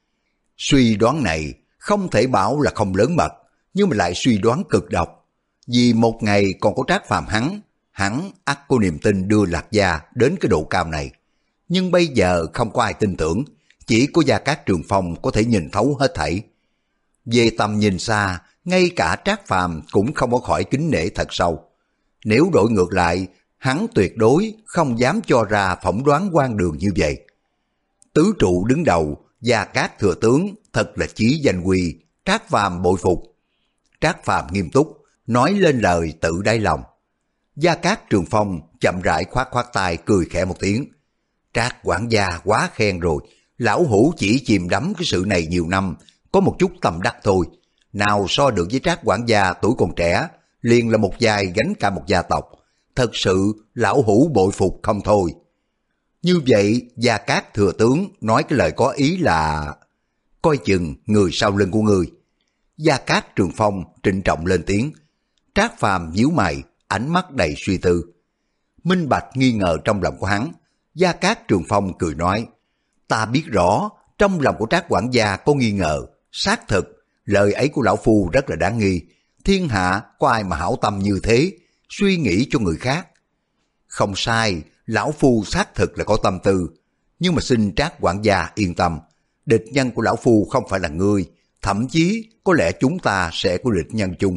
[SPEAKER 1] Suy đoán này không thể bảo là không lớn mật, nhưng mà lại suy đoán cực độc. Vì một ngày còn có Trác Phàm hắn, hắn ắt có niềm tin đưa Lạc gia đến cái độ cao này. Nhưng bây giờ không có ai tin tưởng, chỉ có Gia Cát Trường Phong có thể nhìn thấu hết thảy. Về tầm nhìn xa, ngay cả Trác Phàm cũng không có khỏi kính nể thật sâu. Nếu đổi ngược lại, hắn tuyệt đối không dám cho ra phỏng đoán quan đường như vậy. Tứ trụ đứng đầu, Gia Cát thừa tướng thật là chí danh quy, Trác Phàm bội phục. Trác Phàm nghiêm túc, nói lên lời tự đáy lòng. Gia Cát Trường Phong chậm rãi khoát khoát tay cười khẽ một tiếng. Trác quản gia quá khen rồi, lão hủ chỉ chìm đắm cái sự này nhiều năm, có một chút tâm đắc thôi. Nào so được với Trác quản gia tuổi còn trẻ, liền là một vai gánh cả một gia tộc. Thật sự lão hủ bội phục không thôi. Như vậy Gia Cát thừa tướng nói cái lời có ý là coi chừng người sau lưng của ngươi. Gia Cát Trường Phong trịnh trọng lên tiếng. Trác Phàm nhíu mày, ánh mắt đầy suy tư. Minh bạch nghi ngờ trong lòng của hắn. Gia Cát Trường Phong cười nói, ta biết rõ trong lòng của Trác quản gia có nghi ngờ, xác thực lời ấy của lão phu rất là đáng nghi. Thiên hạ có ai mà hảo tâm như thế, suy nghĩ cho người khác. Không sai, lão phu xác thực là có tâm tư, nhưng mà xin Trác quản gia yên tâm, địch nhân của lão phu không phải là ngươi, thậm chí có lẽ chúng ta sẽ có địch nhân chung.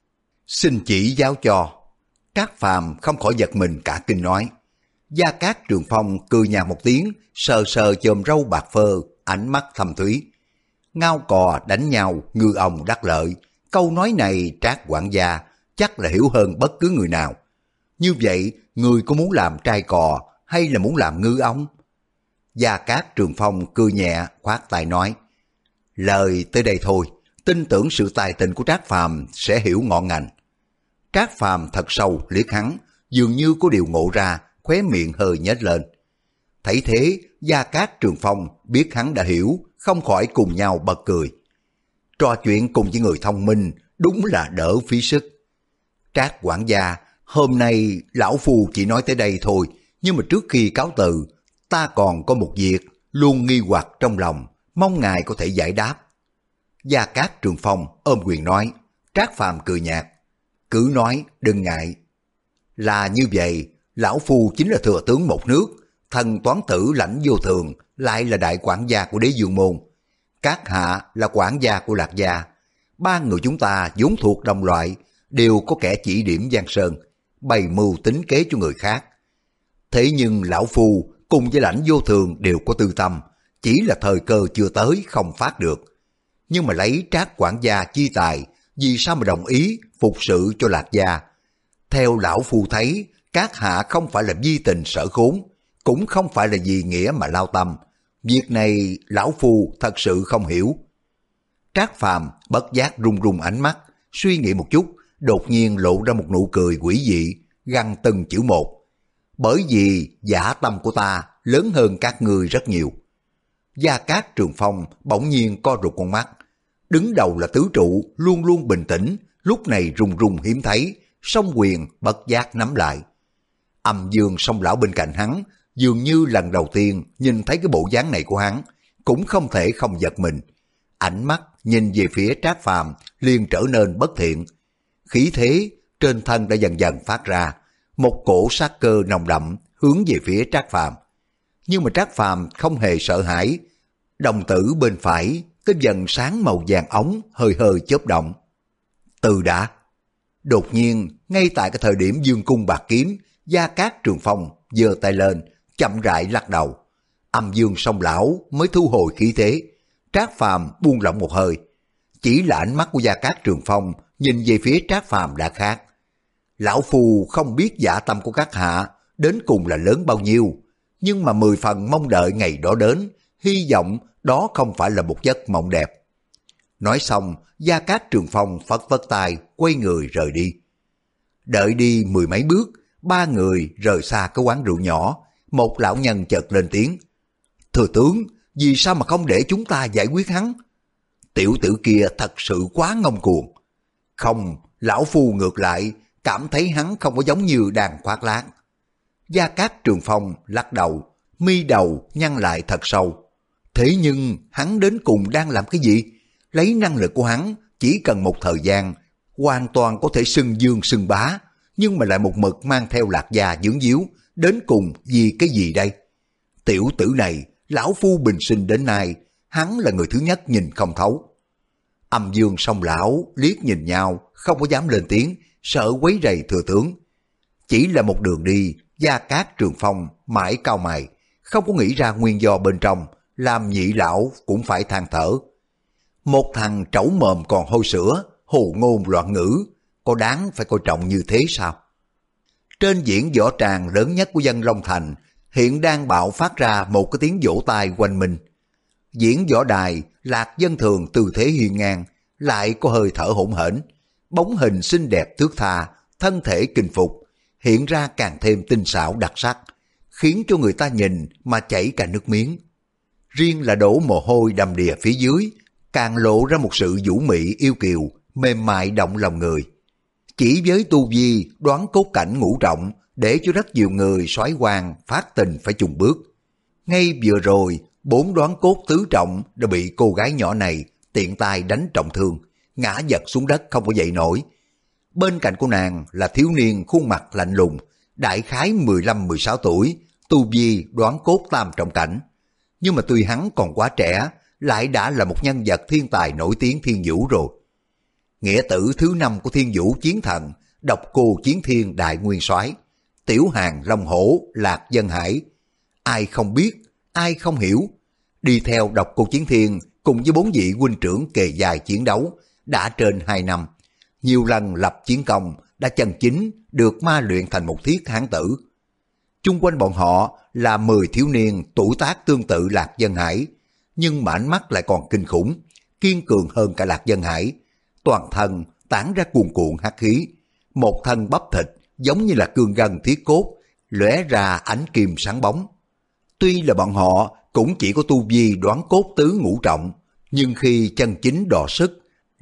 [SPEAKER 1] Xin chỉ giáo cho. Trác Phàm không khỏi giật mình cả kinh nói. Gia Cát Trường Phong cười nhạt một tiếng, sờ sờ chòm râu bạc phơ, ánh mắt thâm thúy. Ngao cò đánh nhau, ngư ông đắc lợi. Câu nói này Trác quản gia chắc là hiểu hơn bất cứ người nào. Như vậy, người có muốn làm trai cò hay là muốn làm ngư ông? Gia Cát Trường Phong cười nhẹ, khoát tay nói. Lời tới đây thôi, tin tưởng sự tài tình của Trác Phàm sẽ hiểu ngọn ngành. Trác Phàm thật sâu liếc hắn, dường như có điều ngộ ra, khóe miệng hơi nhếch lên. Thấy thế, Gia Cát Trường Phong biết hắn đã hiểu, không khỏi cùng nhau bật cười. Trò chuyện cùng với người thông minh đúng là đỡ phí sức. Trác quản gia, hôm nay lão phu chỉ nói tới đây thôi, nhưng mà trước khi cáo từ, ta còn có một việc luôn nghi hoặc trong lòng, mong ngài có thể giải đáp. Gia Cát Trường Phong ôm quyền nói. Trác Phàm cười nhạt, cứ nói, đừng ngại. Là như vậy, lão phu chính là thừa tướng một nước, thần toán tử Lãnh Vô Thường lại là đại quản gia của Đế Dương môn. Các hạ là quản gia của Lạc gia. Ba người chúng ta vốn thuộc đồng loại, đều có kẻ chỉ điểm Giang Sơn, bày mưu tính kế cho người khác. Thế nhưng lão phu cùng với Lãnh Vô Thường đều có tư tâm, chỉ là thời cơ chưa tới không phát được. Nhưng mà lấy Trác quản gia chi tài, vì sao mà đồng ý phục sự cho Lạc gia? Theo lão phu thấy, các hạ không phải là vi tình sở khốn, cũng không phải là vì nghĩa mà lao tâm. Việc này lão phu thật sự không hiểu. Trác Phàm bất giác run run ánh mắt, suy nghĩ một chút, đột nhiên lộ ra một nụ cười quỷ dị, gằn từng chữ một. Bởi vì giả tâm của ta lớn hơn các ngươi rất nhiều. Gia Cát Trường Phong bỗng nhiên co rụt con mắt. Đứng đầu là tứ trụ, luôn luôn bình tĩnh, lúc này run run hiếm thấy, song quyền bất giác nắm lại. Âm Dương Song lão bên cạnh hắn, dường như lần đầu tiên nhìn thấy cái bộ dáng này của hắn, cũng không thể không giật mình. Ánh mắt nhìn về phía Trác Phàm liền trở nên bất thiện. Khí thế trên thân đã dần dần phát ra, một cổ sát cơ nồng đậm hướng về phía Trác Phàm. Nhưng mà Trác Phàm không hề sợ hãi. Đồng tử bên phải cái dần sáng màu vàng ống hơi hơi chớp động. Từ đã. Đột nhiên, ngay tại cái thời điểm dương cung bạc kiếm, Gia Cát Trường Phong giơ tay lên, chậm rãi lắc đầu. Âm Dương Song lão mới thu hồi khí thế. Trác Phàm buông lỏng một hơi. Chỉ là ánh mắt của Gia Cát Trường Phong nhìn về phía Trác Phàm đã khác. Lão phu không biết dạ tâm của các hạ đến cùng là lớn bao nhiêu, nhưng mà mười phần mong đợi ngày đó đến, hy vọng đó không phải là một giấc mộng đẹp. Nói xong, Gia Cát Trường Phong phất phất tay, quay người rời đi. Đợi đi mười mấy bước, ba người rời xa cái quán rượu nhỏ, một lão nhân chợt lên tiếng. Thừa tướng, vì sao mà không để chúng ta giải quyết hắn? Tiểu tử kia thật sự quá ngông cuồng. Không, lão phu ngược lại, cảm thấy hắn không có giống như đàn khoác lác. Gia Cát Trường Phong lắc đầu, mi đầu nhăn lại thật sâu. Thế nhưng hắn đến cùng đang làm cái gì? Lấy năng lực của hắn, chỉ cần một thời gian, hoàn toàn có thể xưng dương xưng bá, nhưng mà lại một mực mang theo Lạc gia dưỡng díu, đến cùng vì cái gì đây? Tiểu tử này, lão phu bình sinh đến nay, hắn là người thứ nhất nhìn không thấu. Âm Dương Song lão liếc nhìn nhau, không có dám lên tiếng, sợ quấy rầy thừa tướng. Chỉ là một đường đi, Gia Cát Trường Phong mãi cau mày, không có nghĩ ra nguyên do bên trong, làm nhị lão cũng phải than thở. Một thằng trẩu mồm còn hôi sữa, hồ ngôn loạn ngữ, có đáng phải coi trọng như thế sao? Trên diễn võ tràng lớn nhất của dân Long Thành, hiện đang bạo phát ra một cái tiếng vỗ tay quanh mình. Diễn võ đài, Lạc Dân Thường tư thế hiên ngang, lại có hơi thở hỗn hển, bóng hình xinh đẹp thướt tha, thân thể kinh phục, hiện ra càng thêm tinh xảo đặc sắc, khiến cho người ta nhìn mà chảy cả nước miếng. Riêng là đổ mồ hôi đầm đìa phía dưới, càng lộ ra một sự vũ mị yêu kiều, mềm mại động lòng người. Chỉ với tu vi đoán cốt cảnh ngũ trọng, để cho rất nhiều người soái hoàng phát tình phải chùng bước. Ngay vừa rồi, bốn đoán cốt tứ trọng đã bị cô gái nhỏ này tiện tay đánh trọng thương, ngã giật xuống đất không có dậy nổi. Bên cạnh của nàng là thiếu niên khuôn mặt lạnh lùng, đại khái mười lăm mười sáu tuổi, tu vi đoán cốt tam trọng cảnh. Nhưng mà tuy hắn còn quá trẻ, lại đã là một nhân vật thiên tài nổi tiếng thiên vũ rồi. Nghĩa tử thứ năm của thiên vũ chiến thần, độc cô chiến thiên đại nguyên soái, tiểu hàng long hổ Lạc Dân Hải. Ai không biết, ai không hiểu. Đi theo độc cô chiến thiên cùng với bốn vị huynh trưởng kề dài chiến đấu đã trên hai năm, nhiều lần lập chiến công, đã chân chính được ma luyện thành một thiết hán tử. Chung quanh bọn họ là mười thiếu niên tuổi tác tương tự Lạc Dân Hải, nhưng mà ánh mắt lại còn kinh khủng, kiên cường hơn cả Lạc Dân Hải. Toàn thân tản ra cuồn cuộn hắc khí, một thân bắp thịt giống như là cương gân thiết cốt, lóe ra ánh kim sáng bóng. Tuy là bọn họ cũng chỉ có tu vi đoán cốt tứ ngũ trọng, nhưng khi chân chính đọ sức,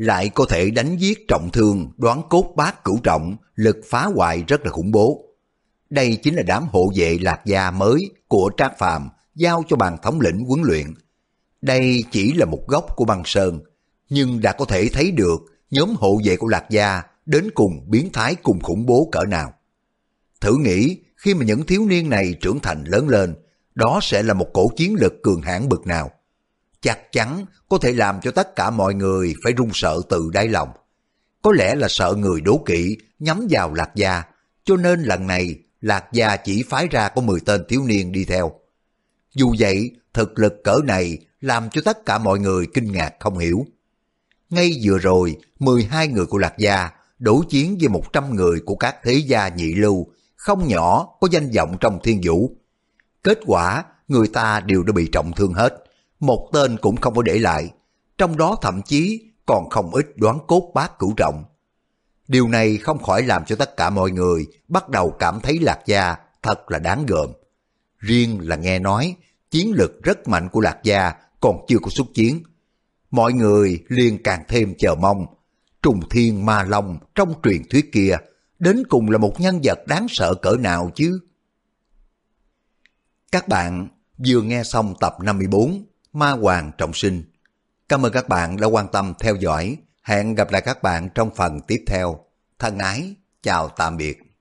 [SPEAKER 1] lại có thể đánh giết trọng thương đoán cốt bát cửu trọng, lực phá hoại rất là khủng bố. Đây chính là đám hộ vệ Lạc Gia mới của Trác Phàm giao cho bàn thống lĩnh huấn luyện. Đây chỉ là một góc của băng sơn, nhưng đã có thể thấy được nhóm hộ vệ của Lạc Gia đến cùng biến thái cùng khủng bố cỡ nào. Thử nghĩ khi mà những thiếu niên này trưởng thành lớn lên, đó sẽ là một cổ chiến lực cường hãn bực nào. Chắc chắn có thể làm cho tất cả mọi người phải run sợ từ đáy lòng. Có lẽ là sợ người đố kỵ nhắm vào Lạc Gia, cho nên lần này Lạc Gia chỉ phái ra có mười tên thiếu niên đi theo. Dù vậy, thực lực cỡ này làm cho tất cả mọi người kinh ngạc không hiểu. Ngay vừa rồi, mười hai người của Lạc Gia đối chiến với một trăm người của các thế gia nhị lưu, không nhỏ có danh vọng trong thiên vũ. Kết quả, người ta đều đã bị trọng thương hết, một tên cũng không có để lại, trong đó thậm chí còn không ít đoán cốt bát cửu trọng. Điều này không khỏi làm cho tất cả mọi người bắt đầu cảm thấy Lạc Gia thật là đáng gờm. Riêng là nghe nói, chiến lực rất mạnh của Lạc Gia còn chưa có xuất chiến. Mọi người liền càng thêm chờ mong, Trùng Thiên Ma Long trong truyền thuyết kia, đến cùng là một nhân vật đáng sợ cỡ nào chứ? Các bạn vừa nghe xong tập năm mươi bốn Ma Hoàng Trọng Sinh. Cảm ơn các bạn đã quan tâm theo dõi. Hẹn gặp lại các bạn trong phần tiếp theo. Thân ái, chào tạm biệt.